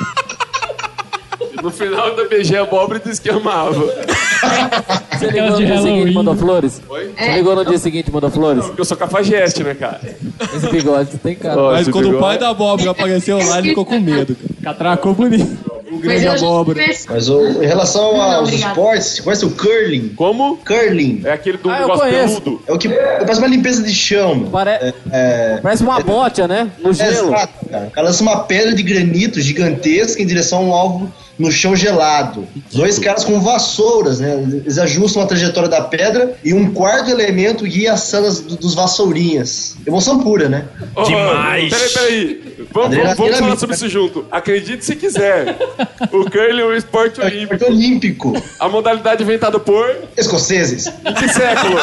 No final da BG a abóbora e disse que amava. Você ligou no dia seguinte e mandou flores? Oi? Você ligou no dia seguinte e mandou flores? Porque eu sou cafajeste, né, cara? Esse bigode tem cara. Mas esse quando o bigode. pai da abóbora apareceu lá, ele ficou com medo, cara. Catracou bonito. O grande abóbora. Mas em relação Não, aos obrigado. esportes, você conhece o curling? Como? Curling. É aquele do Ah, eu negócio conheço. peludo. É o que parece uma limpeza de chão. Parece uma botia, né? No gelo. Exato, cara. O cara lança uma pedra de granito gigantesca em direção a um alvo no chão gelado. Dois caras com vassouras, né? Eles ajustam a trajetória da pedra e um quarto elemento guia as salas dos vassourinhas. Emoção pura, né? Oh, Demais. Peraí. Vamos falar sobre isso junto. Acredite se quiser. O curling é um esporte olímpico. Olímpico. A modalidade inventada por... Escoceses. Em que século?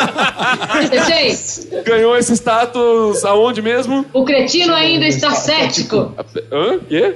16. Ganhou esse status aonde mesmo? O cretino ainda está cético. Hã? Quê?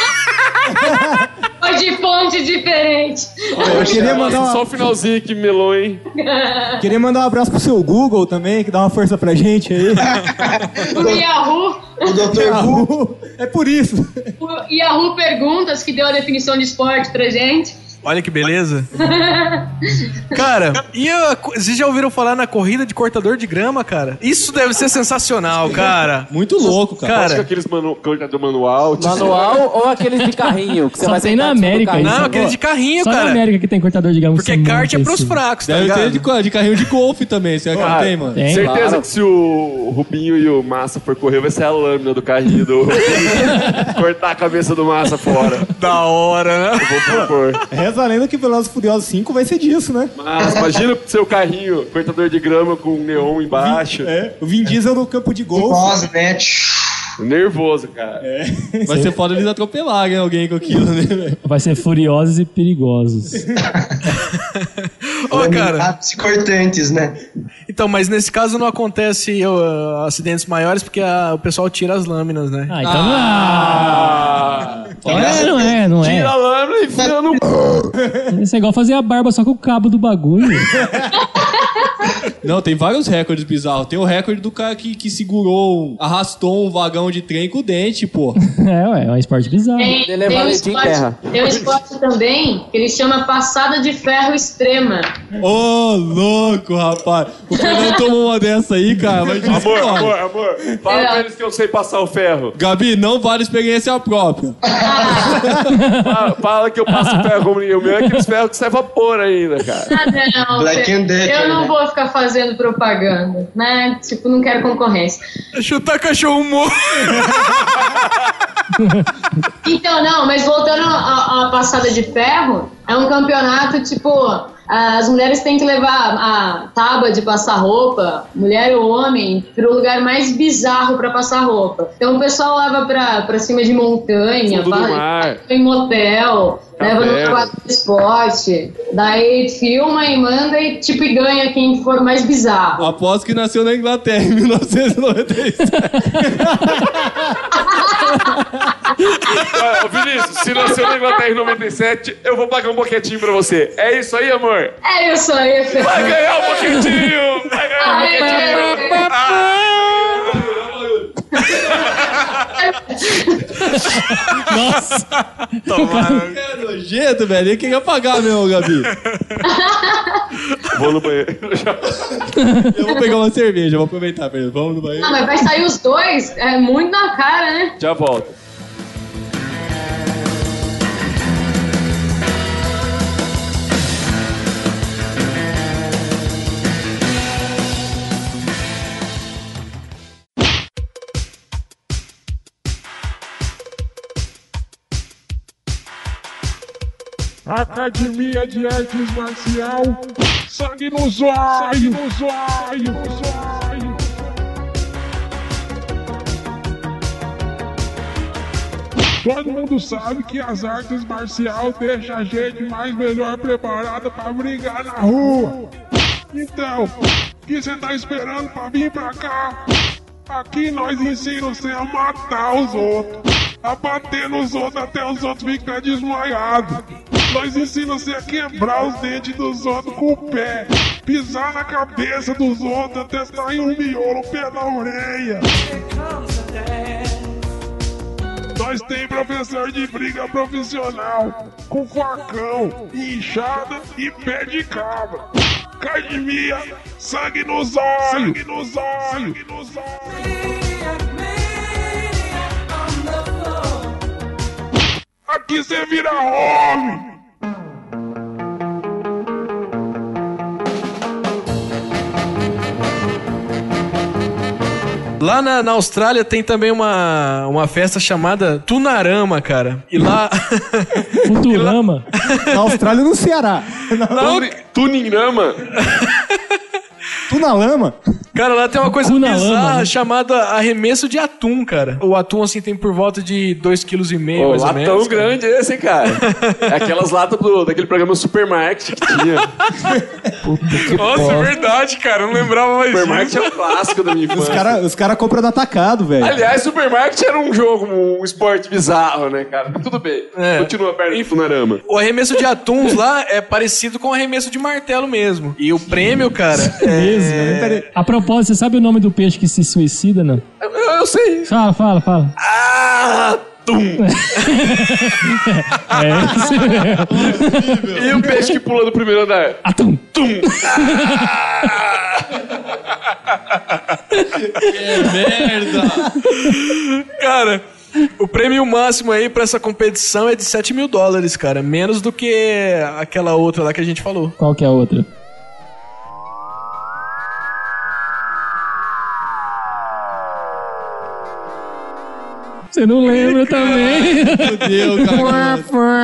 Foi de fonte diferente. Eu queria mandar Só o finalzinho que melou, hein? Queria mandar um abraço pro seu Google também, que dá uma força pra gente aí. O Yahoo. O Dr. Gu. É por isso. O Yahoo Perguntas, que deu a definição de esporte pra gente. Olha que beleza. Cara, vocês já ouviram falar na corrida de cortador de grama, cara? Isso deve ser sensacional, cara. Muito louco, cara. Acho que aqueles cortador manual. Manual ou aqueles de carrinho? Que você Só vai tem sentar na em cima do América carrinho? isso. Não, aquele de carrinho, Só na cara. América que tem cortador de grama. Porque que você kart é monta pros esse- fracos, tá Deve ligado? ter de carrinho de golfe também, será que não tem, mano? Tem. Certeza Claro. que se o Rubinho e o Massa for correr, vai ser a lâmina do carrinho do Rubinho. Cortar a cabeça do Massa fora. Da hora, né? Eu vou propor. Reza a lenda que Velozes e Furiosos 5 vai ser disso, né? Mas imagina o seu carrinho, cortador de grama com neon embaixo. É, o Vin Diesel no campo de golfe. Nós, né? Nervoso, cara. Vai ser foda eles atropelarem alguém com aquilo, né, velho? Vai ser furiosos e perigosos. Ô, cara. Cortantes, né? Então, mas nesse caso não acontece acidentes maiores porque o pessoal tira as lâminas, né? Então não é. Tira a lâmina e enfia no... Isso é igual fazer a barba só com o cabo do bagulho. Não, tem vários recordes bizarros. Tem o recorde do cara que segurou, arrastou um vagão de trem com o dente, pô. É um esporte bizarro. Tem um esporte também que ele chama passada de ferro extrema. Ô, louco, rapaz. O Fernando tomou uma dessa aí, cara. Mas Amor. Fala pra eles que eu sei passar o ferro. Gabi, não vale experiência própria. Fala que eu passo o ferro como ninguém. O meu é aqueles ferros que sai vapor ainda, cara. Não, eu não vou ficar fazendo propaganda, né? Tipo, não quero concorrência. Chutar cachorro morto. Então, não, mas voltando à passada de ferro, é um campeonato, tipo, as mulheres têm que levar a tábua de passar roupa, mulher ou homem, pro lugar mais bizarro pra passar roupa. Então o pessoal leva pra cima de montanha, em motel, leva no quadro de esporte, daí filma e manda e tipo e ganha quem for mais bizarro. Aposto que nasceu na Inglaterra em 1997. Ô, Vinícius, se nasceu na Inglaterra em 97, eu vou pagar um boquetinho pra você. É isso aí, amor? É isso aí, Fernando. Vai ganhar um boquetinho! Vai ganhar um boquetinho! Nossa! É nojento, velho. Quem ia pagar mesmo, Gabi? Vou no banheiro. Eu vou pegar uma cerveja, vou aproveitar, Pedro. Vamos no banheiro. Não, mas vai sair os dois, é muito na cara, né? Já volto. Academia de Artes Marcial, sangue no zóio, no zóio, no zóio. Todo mundo sabe que as artes marciais deixam a gente mais melhor preparada pra brigar na rua. Então, o que você tá esperando pra vir pra cá? Aqui nós ensinamos você a matar os outros, a bater nos outros até os outros ficarem desmaiados. Nós ensinamos você a quebrar os dentes dos outros com o pé, pisar na cabeça dos outros até sair um miolo no pé da orelha. Nós tem professor de briga profissional, com facão, enxada e pé de cabra. Academia, sangue no zóio, sangue no zóio, sangue no zóio. Aqui você vira homem. Lá na Austrália tem também uma festa chamada Tunarama, cara. E lá... Futurama? Na Austrália no Ceará. Tuningrama. Tunalama? Cara, lá tem uma coisa bizarra chamada arremesso de atum, cara. O atum, assim, tem por volta de 2,5 kg, mais ou menos. Latão grande esse, hein, cara? É aquelas latas daquele programa Supermarket que tinha. Nossa, é verdade, cara. Eu não lembrava mais disso. Supermarket é um clássico da minha infância. Os cara compram no atacado, velho. Aliás, Supermarket era um jogo, um esporte bizarro, né, cara? Mas tudo bem. Continua perto do Funarama. O arremesso de atuns lá é parecido com o arremesso de martelo mesmo. E o prêmio, cara, A propósito, você sabe o nome do peixe que se suicida, não? Eu sei. Fala. Atum. Esse mesmo. E o peixe que pula do primeiro andar? Atum. Tum. Que merda. Cara, o prêmio máximo aí pra essa competição é de $7 mil, cara. Menos do que aquela outra lá que a gente falou. Qual que é a outra? Você não lembra também? Fudeu, cara.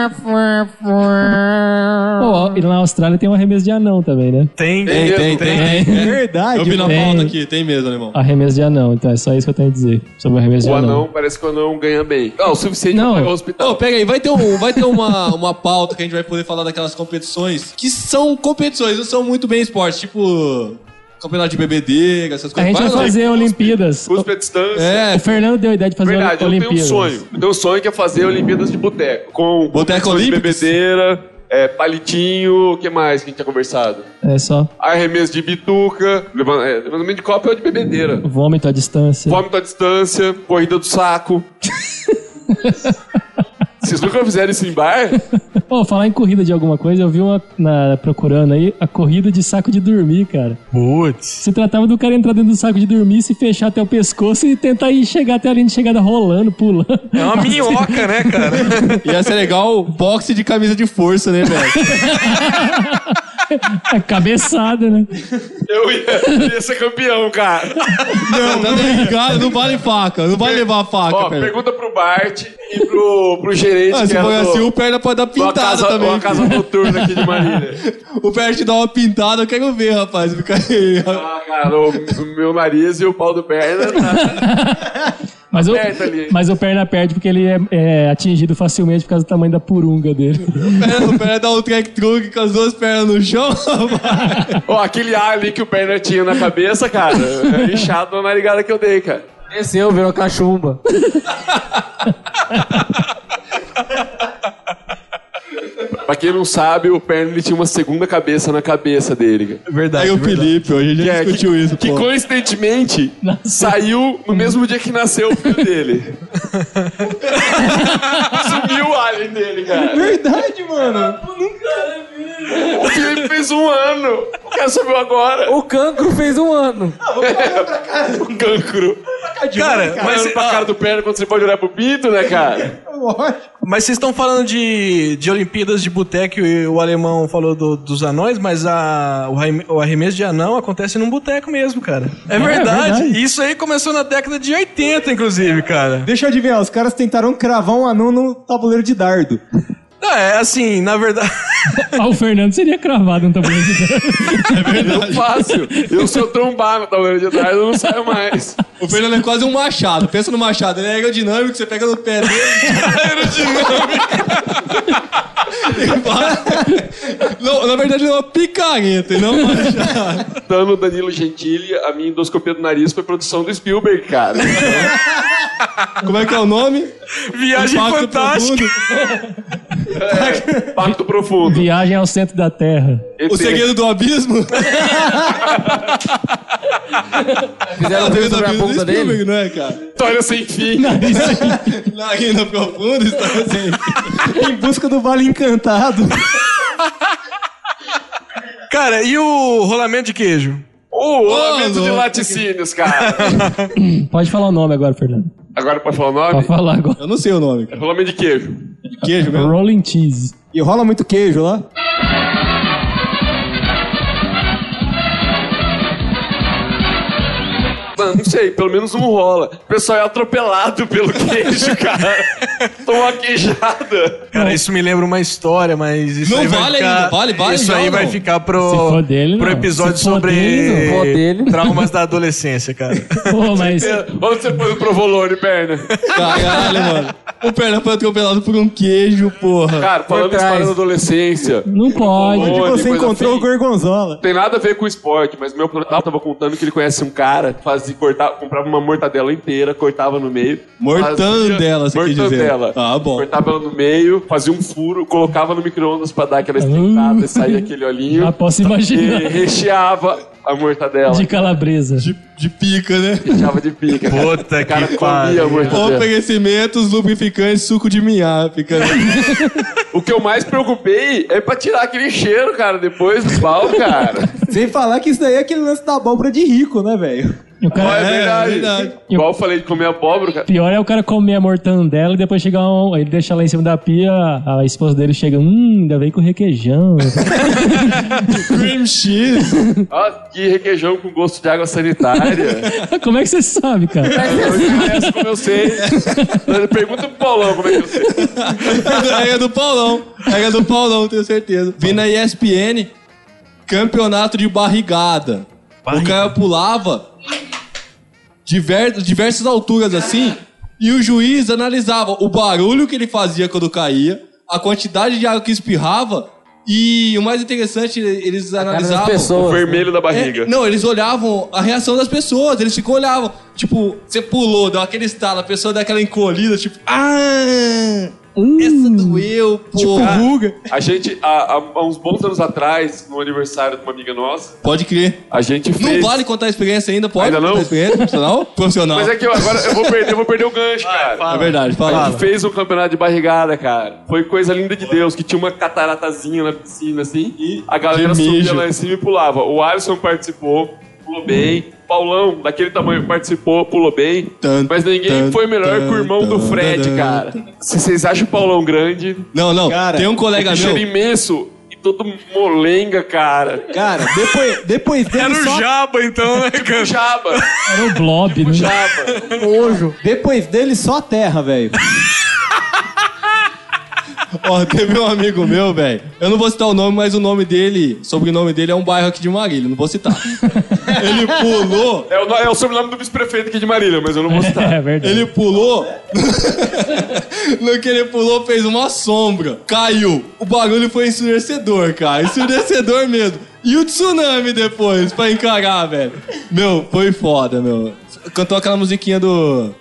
Pô, e na Austrália tem um arremesso de anão também, né? Tem. É verdade. Eu vi na pauta aqui, tem mesmo, alemão. Arremesso de anão, então é só isso que eu tenho a dizer sobre o arremesso de O anão. anão, parece que o anão ganha bem. Não, o suficiente pra pagar o hospital. Ô, pega aí, vai ter uma pauta que a gente vai poder falar daquelas competições que são competições, não são muito bem esportes, tipo campeonato de bebedeira, essas A coisas. gente vai fazer Olimpíadas. Cuspe a distância. O Fernando deu a ideia de fazer Verdade, Olimpíadas. eu tenho um sonho. Eu tenho um sonho que é fazer Olimpíadas de boteco. Com Boteco de olímpico? bebedeira, palitinho, o que mais que a gente tinha conversado? É só. Arremesso de bituca, levantamento de copo é de bebedeira. Vômito à distância. Vômito à distância, corrida do saco. Vocês nunca fizeram isso em bar? Pô, falar em corrida de alguma coisa, eu vi procurando aí a corrida de saco de dormir, cara. Putz. Se tratava do cara entrar dentro do saco de dormir, se fechar até o pescoço e tentar chegar até a linha de chegada rolando, pulando. É uma minhoca, né, cara? Ia ser legal boxe de camisa de força, né, velho? A cabeçada, né? Eu ia ser campeão, cara. Não, tá ligado? Não vale faca, não vai levar a faca. Ó, pergunta pro Bart e pro gerente. Se for assim, o perna pode dar pintada também. Uma casa noturna aqui de Marília. O perna te dá uma pintada, eu quero ver, rapaz. Fica aí. Ah, cara, o meu nariz e o pau do perna tá... Mas o perna perde porque ele é atingido facilmente por causa do tamanho da purunga dele. O perna dá um track-truck com as duas pernas no chão. Ó, aquele ar ali que o perna tinha na cabeça, cara, é inchado na narigada que eu dei, cara. Desceu, virou cachumba. Pra quem não sabe, o perna ele tinha uma segunda cabeça na cabeça dele, cara. Verdade. Aí o Felipe, hoje a gente já discutiu isso, que pô. coincidentemente saiu no mesmo dia que nasceu o filho dele. Sumiu o alien dele, cara. Verdade, mano. O Felipe fez 1 ano. O cara subiu agora. O cancro fez 1 ano. O cancro. Cara, mas olhando pra cara do perna quando você pode olhar pro pinto, né, cara? Mas vocês estão falando de Olimpíadas de boteco e o alemão falou dos anões, mas o arremesso de anão acontece num boteco mesmo, cara. É verdade. Isso aí começou na década de 80, inclusive, cara. Deixa eu adivinhar, os caras tentaram cravar um anão no tabuleiro de dardo. Não, é assim, na verdade... O Fernando seria cravado no tabuleiro de dardo. É verdade. Eu fácil. Eu, se eu trombar no tabuleiro de dardo, eu não saio mais. O Fernando é quase um machado. Pensa no machado. Ele é aerodinâmico, você pega no pé dele. Não, na verdade, ele é uma picareta e não um machado. Dando Danilo Gentili, a minha endoscopia do nariz foi produção do Spielberg, cara. Como é que é o nome? Viagem Fantástica. Pacto Profundo. Viagem ao centro da Terra. O Segredo do Abismo? Fizeram o sobre a bunda dele? Não é, cara? História sem fim. Narina Profunda, história sem fim. Em busca do Vale Encantado. Cara, e o rolamento de queijo? O rolamento de laticínios, cara. Pode falar o nome agora, Fernando. Agora pode falar o nome? Pode falar agora. Eu não sei o nome, cara. Rolamento de queijo. De queijo mesmo? Rolling cheese. E rola muito queijo lá? Não sei, pelo menos não rola. O pessoal é atropelado pelo queijo, cara. Toma uma queijada. Cara, isso me lembra uma história, mas isso não aí vai vale ficar... ainda, vale isso já aí ou vai não? ficar Se for dele, pro não. episódio Se for sobre dele, traumas da adolescência, cara. Pô, mas... Onde você pôs o provolone, perna? Caralho, mano. O perna foi atropelado por um queijo, porra. Cara, falando de história da adolescência... Não pode. Onde você encontrou o gorgonzola? Tem nada a ver com esporte, mas meu produtor tava contando que ele conhece um cara, comprava uma mortadela inteira, cortava no meio. Mortandela, você quer dizer. Mortandela. Tá bom. Cortava ela no meio, fazia um furo, colocava no micro-ondas pra dar aquela esquentada e sair aquele olhinho. Já posso imaginar. E recheava a mortadela. De calabresa. De pica, né? Recheava de pica. Puta O cara que comia a pariu. mortadela. Oferecimentos, lubrificantes, suco de minhapica. Né? O que eu mais preocupei é pra tirar aquele cheiro, cara, depois do pau, cara. Sem falar que isso daí é aquele lance da abóbora de rico, né, velho? E o cara... É verdade. Igual eu falei de comer abóbora, cara. Pior é o cara comer a mortandela e depois chegar ele deixa lá em cima da pia, a esposa dele chega, ainda vem com requeijão. Cream cheese. Ah, que requeijão com gosto de água sanitária. Como é que você sabe, cara? Como eu sei. Pergunta pro Paulão como é que eu sei. É do Paulão, tenho certeza. Vi na ESPN, campeonato de barrigada. O cara pulava diversas alturas assim, e o juiz analisava o barulho que ele fazia quando caía, a quantidade de água que espirrava, e o mais interessante, eles analisavam pessoas, o vermelho da barriga. Não, eles olhavam a reação das pessoas, eles ficam olhavam. Tipo, você pulou, deu aquele estalo, a pessoa dá aquela encolhida, tipo, essa doeu, pô. Tipo, ruga. A gente, há uns bons anos atrás, no aniversário de uma amiga nossa... Pode crer. A gente fez... Não vale contar a experiência ainda, pode? Ainda não? Contar a experiência profissional? Profissional. Mas é que agora eu vou perder o gancho, cara. Fala. É verdade, fala. A gente fez um campeonato de barrigada, cara. Foi coisa linda de Deus, que tinha uma cataratazinha na piscina, assim, e a galera subia lá em cima e pulava. O Alisson participou, pulou bem. Paulão, daquele tamanho, participou, pulou bem. Mas ninguém foi melhor que o irmão do Fred, cara. Se vocês acham o Paulão grande... Não, cara, tem um colega meu... cheiro imenso e todo molenga, cara. Cara, depois dele era o Jaba, então, né, cara? Jaba. Era o Blob, tipo né? Jaba. Nojo. Depois dele, só a terra, velho. Ó, teve um amigo meu, velho. Eu não vou citar o nome, mas o sobrenome dele é um bairro aqui de Marília, não vou citar. Ele pulou... É o sobrenome do vice-prefeito aqui de Marília, mas eu não vou citar. É verdade. Ele pulou... No que ele pulou, fez uma sombra. Caiu. O bagulho foi ensurdecedor, cara. Ensurdecedor mesmo. E o tsunami depois, pra encarar, velho. Meu, foi foda, meu. Cantou aquela musiquinha do...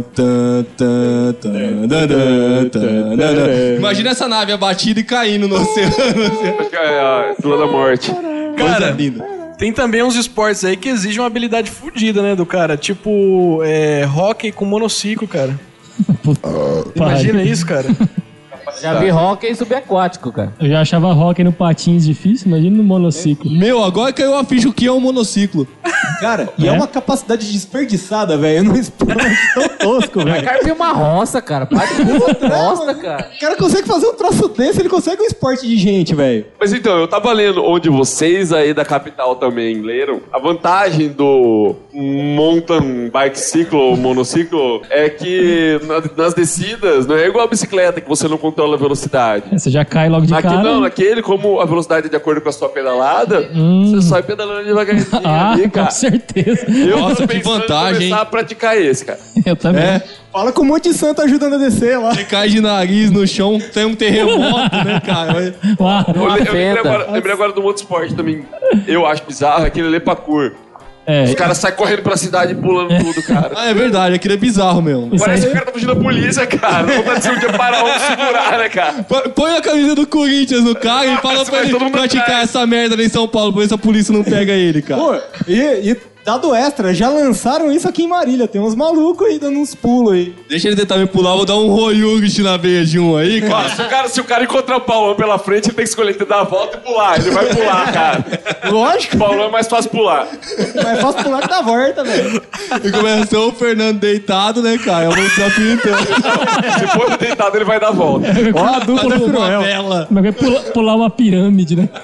Imagina essa nave abatida e caindo no oceano. É a Estrela da Morte. Cara, tem também uns esportes aí que exigem uma habilidade fodida, né, do cara. Tipo, hóquei com monociclo, cara. Imagina isso, cara. Já vi hóquei subaquático, cara. Eu já achava hóquei no patins difícil, imagina no monociclo. Meu, agora caiu a ficha o que é um monociclo. Cara, e é uma capacidade desperdiçada, velho. Num esporte tão tosco, velho. O cara tem uma roça, cara. Para de bosta, cara. O cara consegue fazer um troço desse, ele consegue um esporte de gente, velho. Mas então, eu tava lendo onde vocês aí da capital também leram. A vantagem do mountain bike ciclo ou monociclo é que nas descidas não é igual a bicicleta que você não controla a velocidade. Você já cai logo de cara. Não, naquele, como a velocidade é de acordo com a sua pedalada, você sai pedalando devagarzinho ali, cara. Com certeza. Eu Nossa, tô que pensando vantagem, em começar a praticar esse, cara. Eu também. É. Fala com um monte de santo ajudando a descer lá. Você cai de nariz no chão, tem um terremoto, né, cara? Eu lembrei agora do outro esporte também. Eu acho bizarro, aquele lepacur. Os caras saem correndo pra cidade e pulando tudo, cara. Ah, é verdade, aquilo é bizarro mesmo. Parece que o cara tá fugindo da polícia, cara. Não vontade de ser um dia parar um segurar, né, cara? Põe a camisa do Corinthians no cara e fala pra ele praticar essa merda ali em São Paulo, pra ver se a polícia não pega ele, cara. Pô, e dado extra, já lançaram isso aqui em Marília. Tem uns malucos aí dando uns pulos aí. Deixa ele tentar me pular, vou dar um Royugst na veia de um aí, cara. Se o cara encontrar o Paulão pela frente, ele tem que escolher entre dar a volta e pular. Ele vai pular, cara. Lógico. O Paulão é mais fácil pular. Mais fácil pular que dar volta, velho. E começou o Fernando deitado, né, cara? É um desafio inteiro. Se for deitado, ele vai dar a volta. Ó, a dupla do Cruel. Mas vai pular uma pirâmide, né?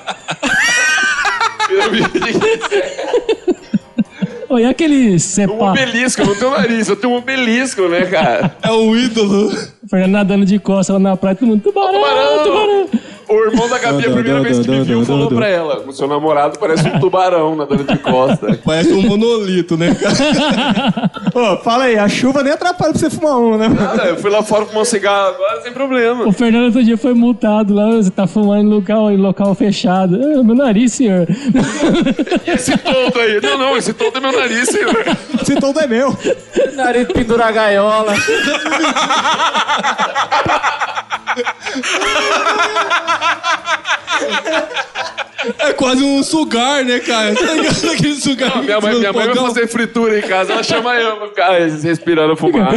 Oh, e aquele Um obelisco, eu não tenho nariz, eu tenho um obelisco, né, cara? É um ídolo. O Fernando nadando de costas lá na praia, todo mundo, tubarão. O irmão da Gabi, a primeira vez que me viu, falou pra ela: o seu namorado parece um tubarão nadando de costas. Parece um monolito, né, cara? Ô, fala aí, a chuva nem atrapalha pra você fumar um, né? Nada, eu fui lá fora fumar um cigarro agora, sem problema. O Fernando outro dia foi multado lá, você tá fumando em local fechado. Ah, meu nariz, senhor. E esse todo aí? Não, esse todo é meu nariz, senhor. Esse todo é meu. Nariz pendura a gaiola. É quase um sugar, né, cara? Tá ligado aquele sugar? Não, minha mãe vai fazer fritura em casa, ela chama eu pra ficar respirando fumaça.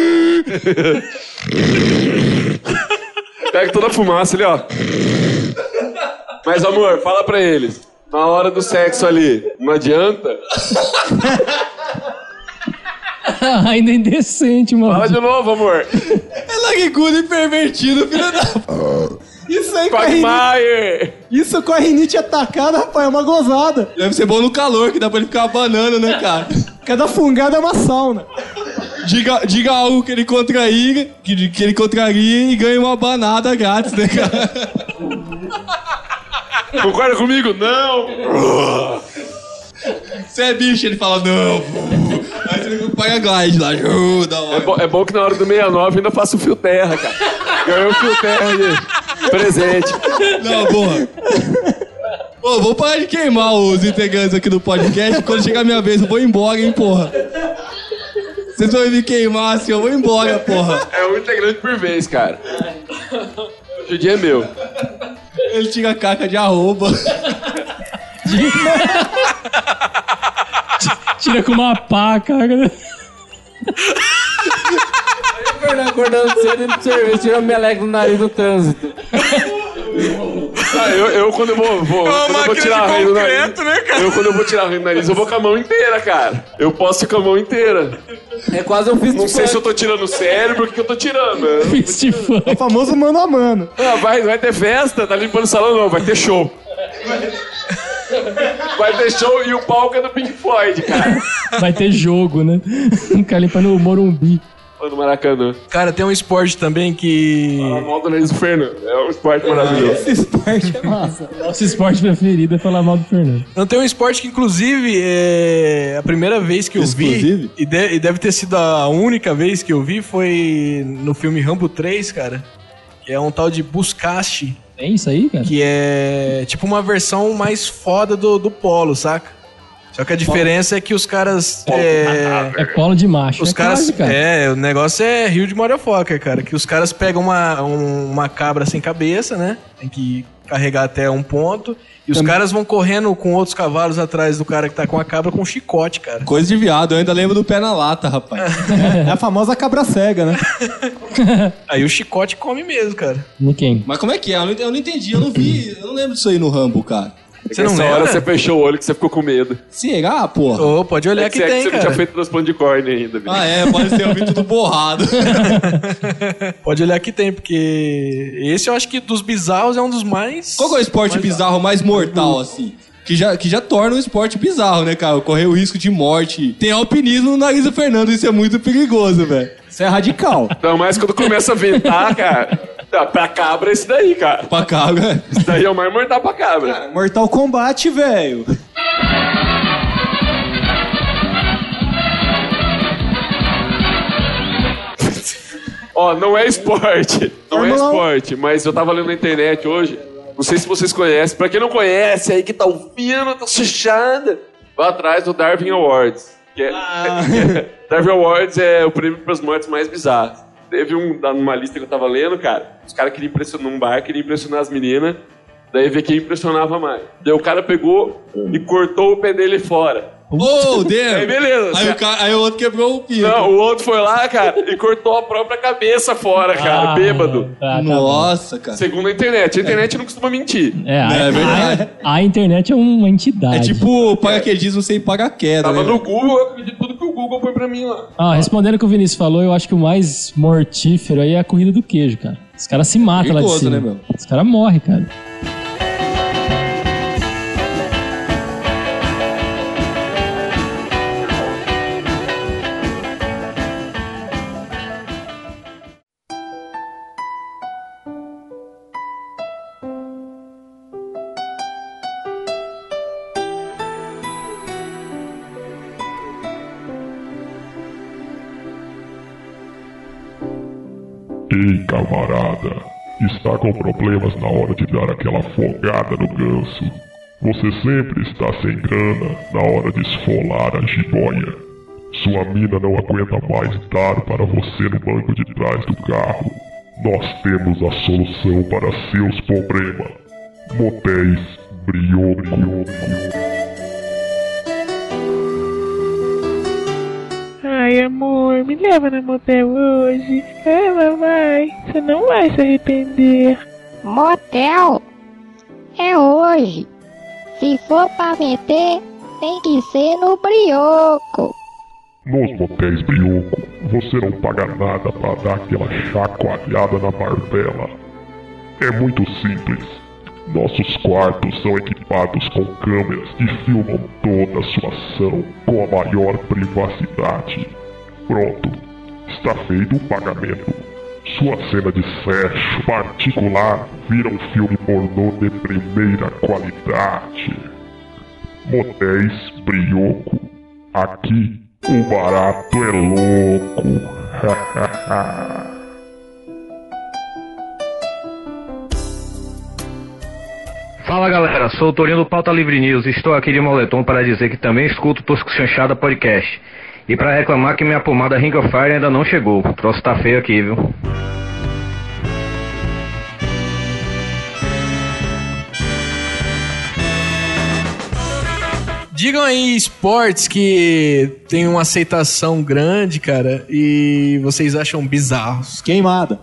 Pega toda a fumaça ali, ó. Mas, amor, fala pra eles. Na hora do sexo ali, não adianta? Tá ainda indecente, mano. Fala de novo, amor. É laguicudo e pervertido, filho da... Isso aí, Quagmire! Isso com a rinite atacada, rapaz, é uma gozada. Deve ser bom no calor, que dá pra ele ficar abanando, né, cara? Cada fungada é uma sauna. Diga algo que ele contraria, que ele contraria e ganha uma banada grátis, né, cara? Concorda comigo? Não! Você é bicho, ele fala não. Aí você paga glide lá, ajuda. É bom que na hora do 69 ainda faço o fio terra, cara. Ganhei o fio terra de presente. Não, porra. Pô, vou parar de queimar os integrantes aqui do podcast. Quando chegar a minha vez, eu vou embora, hein, porra. Vocês vão me queimar assim, eu vou embora, porra. É um integrante por vez, cara. Hoje o dia é meu. Ele tira a caca de arroba. Tira com uma pá, cara. Acordando cedo indo pro serviço, tira o meleque no nariz do trânsito. Eu quando eu vou quando eu vou tirar a reina do nariz, né, cara? quando eu vou tirar a reina do nariz, eu vou com a mão inteira, cara. Eu posso ir com a mão inteira. É quase um fist Não sei se eu tô tirando o cérebro, o que eu tô tirando, né? Fist funk. É o famoso mano a mano. Ah, vai ter festa, tá limpando o salão, não, vai ter show. Vai ter show e o palco é do Pink Floyd, cara. Vai ter jogo, né? Um cara limpando o Morumbi. No Maracanã. Cara, tem um esporte também que... Fala mal do nariz do Fernando. É um esporte maravilhoso. Esse esporte é massa. Nosso esporte preferido é falar mal do Fernando. Não, tem um esporte que, inclusive, é a primeira vez que eu vi, e deve ter sido a única vez que eu vi, foi no filme Rambo 3, cara. Que é um tal de Buscache. É isso aí, cara? Que é tipo uma versão mais foda do polo, saca? Só que a diferença é que os caras... É polo de macho. Os caras... quase, cara. O negócio é rio de motherfucker, cara. Que os caras pegam uma cabra sem cabeça, né? Tem que carregar até um ponto. E os caras vão correndo com outros cavalos atrás do cara que tá com a cabra com um chicote, cara. Coisa de viado, eu ainda lembro do pé na lata, rapaz. É a famosa cabra cega, né? Aí o chicote come mesmo, cara. Ninguém. Mas como é que é? Eu não entendi, eu não vi, eu não lembro disso aí no Rambo, cara. Você não Nessa lembra? hora você fechou o olho que você ficou com medo. Será, porra? Ô, pode olhar que você tem, você cara. não tinha feito transplante de córnea ainda. Bicho. Ah, é, pode ser, eu vi tudo borrado. Pode olhar que tem, porque esse eu acho que dos bizarros é um dos mais... Qual que é o esporte bizarro mais mortal, assim? Que já torna um esporte bizarro, né, cara? Correr o risco de morte. Tem alpinismo no nariz do Fernando, isso é muito perigoso, velho. Isso é radical. Não, mas quando começa a ventar, cara... Pra cabra é esse daí, cara. Pra cabra. Isso daí é o mais mortal pra cabra. Cara, Mortal Kombat, velho. Ó, não é esporte. Não é esporte, mas eu tava lendo na internet hoje. Não sei se vocês conhecem. Pra quem não conhece, aí que tá ouvindo, tá chuchada, vá atrás do Darwin Awards. Darwin Awards é o prêmio pras mortes mais bizarras. Teve numa lista que eu tava lendo, cara, os caras queriam impressionar num bar, queriam impressionar as meninas, daí ver quem impressionava mais. Daí o cara pegou e cortou o pé dele fora. Oh, Deus! Aí beleza. Aí o outro quebrou o pico. Não, o outro foi lá, cara, e cortou a própria cabeça fora, cara, bêbado. Nossa, cara. Segundo a internet. A internet não costuma mentir. É verdade. A internet é uma entidade. É tipo paraquedismo sem paraquedas, Tava né? no Google, eu acredito tudo que o Google põe pra mim lá. Respondendo o que o Vinícius falou, eu acho que o mais mortífero aí é a corrida do queijo, cara. Os caras se matam lá de Perigoso, cima. né, meu? Os caras morrem, cara. Ei, camarada, está com problemas na hora de dar aquela folgada no ganso. Você sempre está sem grana na hora de esfolar a jiboia. Sua mina não aguenta mais dar para você no banco de trás do carro. Nós temos a solução para seus problemas. Motéis Brioco. Ai, amor, me leva no motel hoje. Vai, você não vai se arrepender. Motel? É hoje. Se for pra meter, tem que ser no brioco. Nos motéis Brioco, você não paga nada para dar aquela chacoalhada na barbela. É muito simples. Nossos quartos são equipados com câmeras que filmam toda a sua ação com a maior privacidade. Pronto, está feito o pagamento. Sua cena de sexo particular vira um filme pornô de primeira qualidade. Motéis Brioco. Aqui o barato é louco. Fala galera, sou o Torinho do Pauta Livre News e estou aqui de moletom para dizer que também escuto o Tosco Chanchada Podcast. E para reclamar que minha pomada Ring of Fire ainda não chegou. O troço tá feio aqui, viu? Digam aí esportes que tem uma aceitação grande, cara, e vocês acham bizarros. Queimada.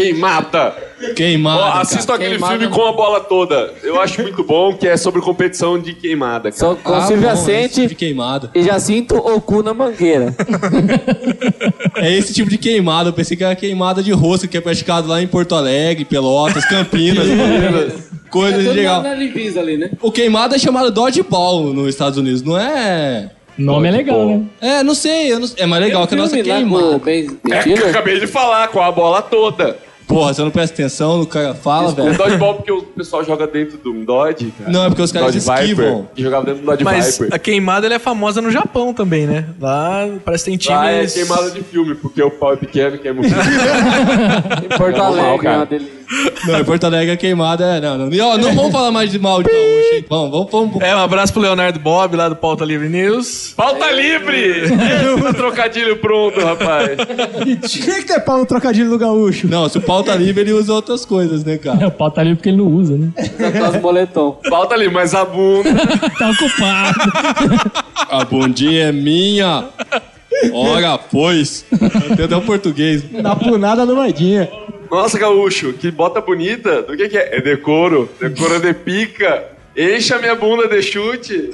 Ó, assistam aquele filme Com a Bola Toda. Eu acho muito bom, que é sobre competição de queimada. Só com Silvio Vicente de queimada. E Jacinto o cu na mangueira. É esse tipo de queimada. Eu pensei que era queimada de rosca, que é praticado lá em Porto Alegre, Pelotas, Campinas. Coisas legal. Ali, né? O queimado é chamado dodgeball nos Estados Unidos, não é? Nome é legal, né? É, não sei. É mais legal que a nossa queimada. É que eu acabei de falar, Com a Bola Toda. Porra, você não presta atenção no que o cara fala, velho? O dodgeball porque o pessoal joga dentro do Dodge, cara. Não, é porque os caras esquivam. E jogava dentro do Dodge Mas Viper. a queimada ela é famosa no Japão também, né? Lá parece que tem times... Lá é queimada de filme, porque o pau é pequeno e queima o filme. Em Porto Alegre, é uma delícia. Não, em Porto Alegre a queimada é... Não, não vamos falar mais de mal de gaúcho, hein? Vamos. É, um abraço pro Leonardo Bob, lá do Pauta Livre News. Pauta Livre! Tá trocadilho pronto, rapaz. Tinha que ter pau no trocadilho do gaúcho. Não, se o pau tá livre, ele usa outras coisas, né, cara? O pau tá livre porque ele não usa, né? Só moletom. Pauta Livre, mas a bunda... Tá ocupado. A bundinha é minha. Ora, pois. Tem até um português. Na punada do Vadinha. Nossa, gaúcho, que bota bonita. Do que é? É decoro. Decoro de pica. Encha minha bunda de chute.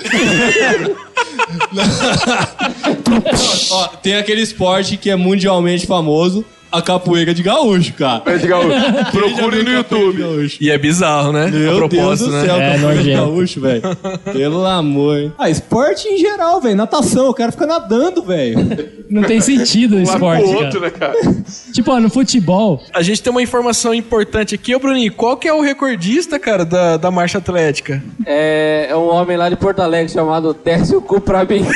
Ó, tem aquele esporte que é mundialmente famoso, a capoeira de gaúcho, cara. É de gaúcho. Procure no YouTube. E é bizarro, né? Meu Deus do céu, né? capoeira de gaúcho, velho. Pelo amor, hein? Ah, esporte em geral, velho. Natação, o cara fica nadando, velho. Não tem sentido o esporte, outro, né, cara? Tipo, ó, no futebol... A gente tem uma informação importante aqui. Ô, Bruninho, qual que é o recordista, cara, da marcha atlética? É um homem lá de Porto Alegre chamado Desce o cu pra mim.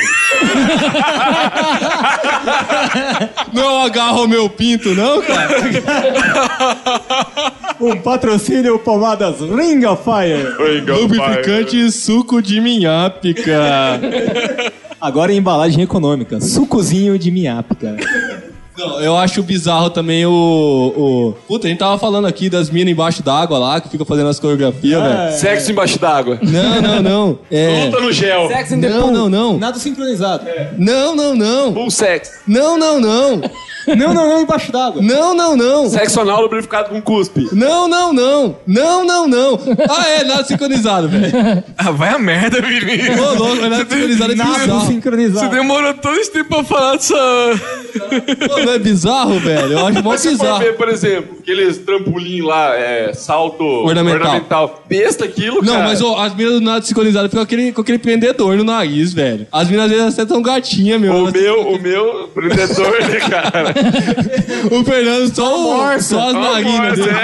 Não agarra o meu pinto, não, cara? Um patrocínio Pomadas Ring of Fire. Lubrificante suco de minhápica. Agora em embalagem econômica. Sucozinho de minhápica. Não, eu acho bizarro também Puta, a gente tava falando aqui das minas embaixo d'água lá, que fica fazendo as coreografias, velho. Sexo embaixo d'água. Não. Luta no gel. Sexo in the pool. Não. Nada sincronizado. Não. Full sex. Não. Não, embaixo d'água. Não. Sexo anal lubrificado com cuspe. Não. Ah, é, nada sincronizado, velho. Ah, vai a merda, Vinícius. Ô, louco, nada sincronizado é Nada bizarro. sincronizado. Você demorou todo esse tempo pra falar dessa... Pô, não é bizarro, velho? Eu acho mó Mas se for bizarro. ver, por exemplo, aqueles trampolim lá, salto ornamental. Besta aquilo, Não, cara. mas ó, as minas do nada sincronizado ficam com aquele prendedor no nariz, velho. As minas às vezes acertam gatinha, meu. O meu prendedor, né, cara? O Fernando só as narinas dele.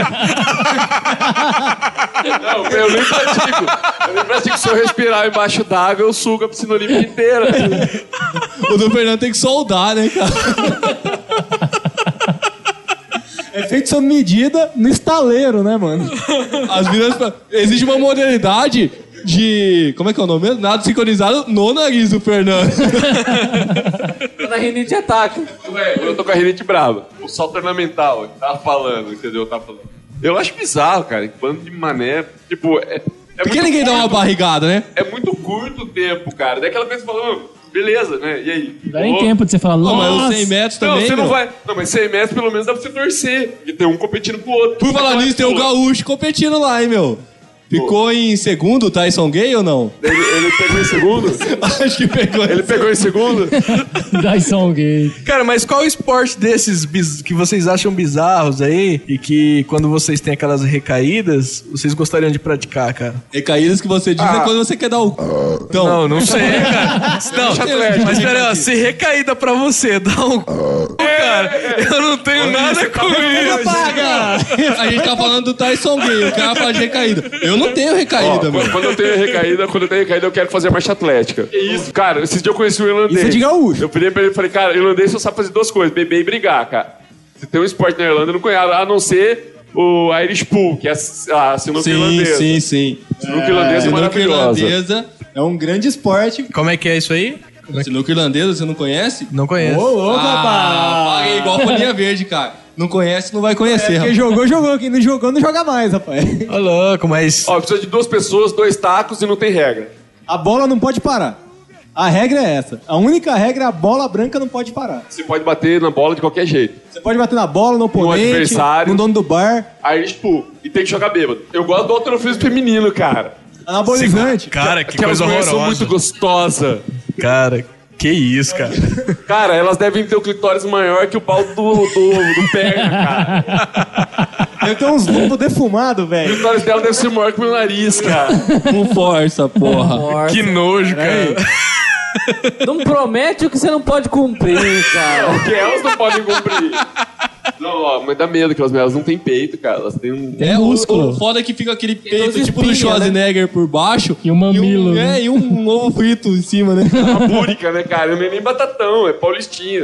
Não, eu nem pratico. Se eu respirar embaixo d'água, eu sugo a piscina olímpica inteira. O do Fernando tem que soldar, né, cara? É feito sob medida no estaleiro, né, mano? As minas... Existe uma modalidade de... Como é que é o nome mesmo? Nada sincronizado no nariz do Fernando. Quando a rinite ataca. Eu tô com a rinite brava. O salto ornamental, que tava falando, entendeu? Eu acho bizarro, cara. Que bando de mané. Tipo, Por que ninguém dá uma barrigada, né? É muito curto o tempo, cara. Daí aquela coisa falando, beleza, né? E aí? Não dá nem tempo de você falar, Não, nossa. mas os 100 metros também, Não, você não meu. vai. Não, mas 100 metros pelo menos dá pra você torcer. Porque tem um competindo com o outro. Por falar nisso, tem o gaúcho competindo lá, hein, meu? Ficou em segundo o Tyson Gay ou não? Ele pegou em segundo? Acho que pegou. Ele pegou em segundo? Tyson Gay. Cara, mas qual esporte desses que vocês acham bizarros aí e que quando vocês têm aquelas recaídas, vocês gostariam de praticar, cara? Recaídas que você diz é quando você quer dar o... Então. Não sei, cara. Não, mas pera, se recaída pra você dá um... Cara, eu não tenho nada com isso. A gente tá falando do Tyson Gay, o cara fala de recaída. Eu não tenho recaída, mano. Quando eu tenho recaída, eu quero fazer marcha atlética. Que isso? Cara, esses dias eu conheci um irlandês. Isso é de gaúcho. Eu virei pra ele e falei, cara, irlandês só sabe fazer duas coisas, beber e brigar, cara. Se tem um esporte na Irlanda, eu não conheço, a não ser o Irish Pool, que é a sinuca irlandesa. Sim. Sinuca irlandesa é maravilhosa. Irlandesa é um grande esporte. Como é que é isso aí? Sinuca irlandesa, você não conhece? Não conheço. Ô, papai! É igual folhinha verde, cara. Não conhece, não vai conhecer. Quem jogou. Quem não jogou, não joga mais, rapaz. Ô, louco, mas... Ó, precisa de 2 pessoas, 2 tacos e não tem regra. A bola não pode parar. A regra é essa. A única regra é a bola branca não pode parar. Você pode bater na bola de qualquer jeito. Você pode bater na bola, no oponente, no adversário, no dono do bar. Irish Pool. E tem que jogar bêbado. Eu gosto do alterofismo feminino, cara. Anabolizante. Cara, que coisa horrorosa. São muito gostosa. Cara, que isso, cara. Cara, elas devem ter o clitóris maior que o pau do perna, cara. Deve ter uns lombos defumados, velho. O clitóris dela deve ser maior que o meu nariz, cara. Com força, porra. Que nojo, cara. Não promete o que você não pode cumprir, cara. O que elas não podem cumprir. Não, ó, mas dá medo que elas não têm peito, cara. Elas têm um... músculo. O foda é que fica aquele peito tipo do Schwarzenegger, né? Por baixo. E um mamilo. E um ovo frito em cima, né? Uma búrica, né, cara? Não é nem batatão, é paulistinha.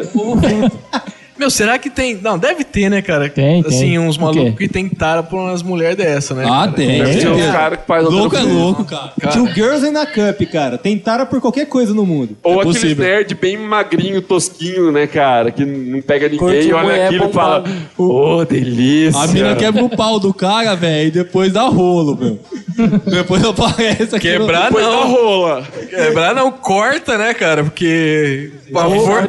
Meu, será que tem... Não, deve ter, né, cara? Tem. Assim, uns malucos que tem tara por umas mulheres dessa, né? Ah, cara? tem. Deve ter uns caras que faz louco é louco, cara. Two Girls in a Cup, cara. Tem tara por qualquer coisa no mundo. Ou aqueles nerd bem magrinho, tosquinho, né, cara? Que não pega ninguém e olha aquilo e fala... delícia. A mina quebra o pau do cara, velho, e depois dá rolo, meu. Depois aparece aqui. Quebrar depois não. Dá rola. Quebrar não, corta, né, cara? Porque... Por favor...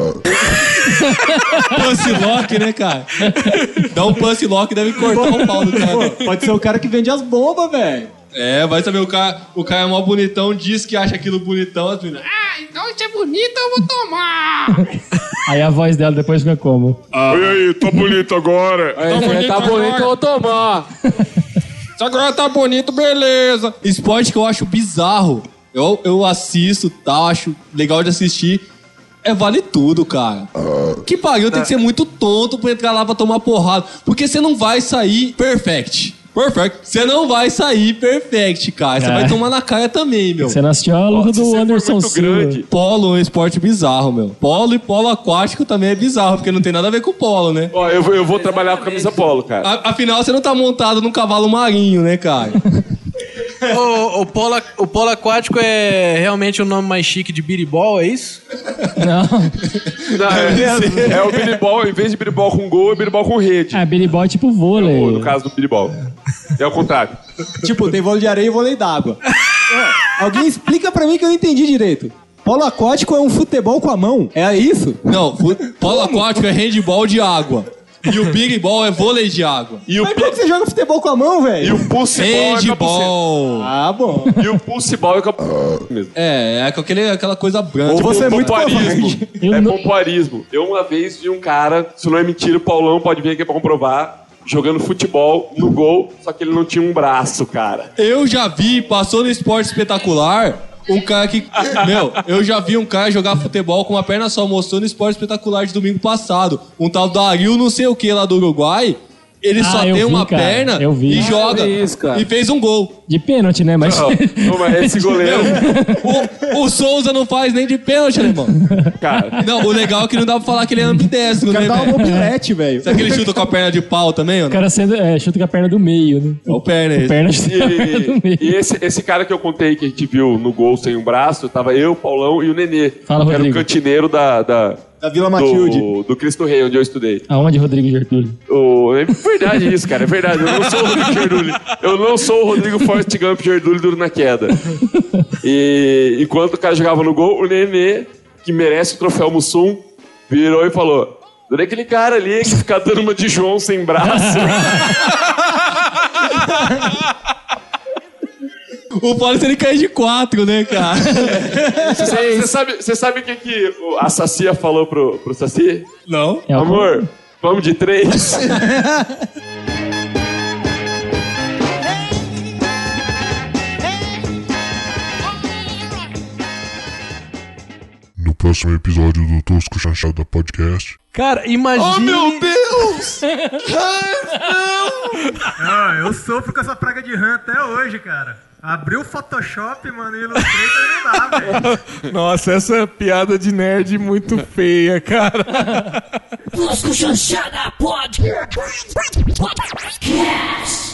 Pussy lock, né, cara? Dá um pussy lock e deve cortar o pau do cara. Pode ser o cara que vende as bombas, velho. É, vai saber, o cara é mó bonitão, diz que acha aquilo bonitão, as meninas... então isso é bonito, eu vou tomar. Aí a voz dela depois fica como? Oi aí, tá bonito agora. Tá bonito, eu vou tomar. Se agora tá bonito, beleza. Esporte que eu acho bizarro. Eu assisto, tal, acho legal de assistir. Vale tudo, cara. Que pariu, tem que ser muito tonto pra entrar lá pra tomar porrada. Porque você não vai sair perfect. Você não vai sair perfect, cara. Você vai tomar na cara também, meu. Você não assistiu a luta do Anderson Silva. Polo é um esporte bizarro, meu. Polo e polo aquático também é bizarro, porque não tem nada a ver com polo, né? Ó, eu vou trabalhar com camisa polo, cara. Afinal, você não tá montado num cavalo marinho, né, cara? O polo aquático é realmente o nome mais chique de biribol, é isso? Não. É o biribol, em vez de biribol com gol, é biribol com rede. Biribol é tipo vôlei. No caso do biribol. É o contrário. Tipo, tem vôlei de areia e vôlei d'água. Alguém explica pra mim que eu não entendi direito. Polo aquático é um futebol com a mão? É isso? Não, polo aquático é handball de água. E o big ball é vôlei de água. Mas como é que você joga futebol com a mão, velho? E o pulse ball Ah, bom. E o pulse ball é com a mesmo. É com aquela coisa branca. Ou você é muito covarde. É pompoarismo. Eu uma vez vi um cara, se não é mentira, o Paulão pode vir aqui pra comprovar, jogando futebol no gol, só que ele não tinha um braço, cara. Eu já vi, passou no Esporte Espetacular, um cara que... eu já vi um cara jogar futebol com uma perna só, mostrou no Esporte Espetacular de domingo passado. Um tal Dario não sei o que lá do Uruguai, ele só tem uma perna e joga. E fez um gol. De pênalti, né? Mas... Não, mas esse goleiro... o Souza não faz nem de pênalti, alemão. Cara... Não, o legal é que não dá pra falar que ele é ambidestro, né, velho? O cara dá uma mobilete, velho. Será que ele chuta com a perna de pau também, ou não? O cara chuta com a perna do meio, né? O perna esse. E esse cara que eu contei que a gente viu no gol sem um braço, tava eu, Paulão e o Nenê. Fala, que era o cantineiro da Vila Matilde. Do Cristo Rei, onde eu estudei. Aonde, Rodrigo Gertúlio? É verdade isso, cara. É verdade. Eu não sou o Rodrigo Gertúlio. Eu não sou o Rodrigo Forrest Gump Gertúlio duro na queda. E enquanto o cara jogava no gol, o Nenê, que merece o troféu Mussum, virou e falou: "Dura aquele cara ali que fica dando uma de João sem braço." O Paulo ele cai de 4, né, cara? Você sabe o que a Sacia falou pro Saci? Não. Amor, vamos de 3. No próximo episódio do Tosco Chanchada Podcast. Cara, imagine... Oh, meu Deus! Não, eu sofro com essa praga de rã até hoje, cara. Abriu o Photoshop, mano, e o Illustrator não dá, velho. Nossa, essa piada de nerd muito feia, cara. Tosco Chanchada Podcast.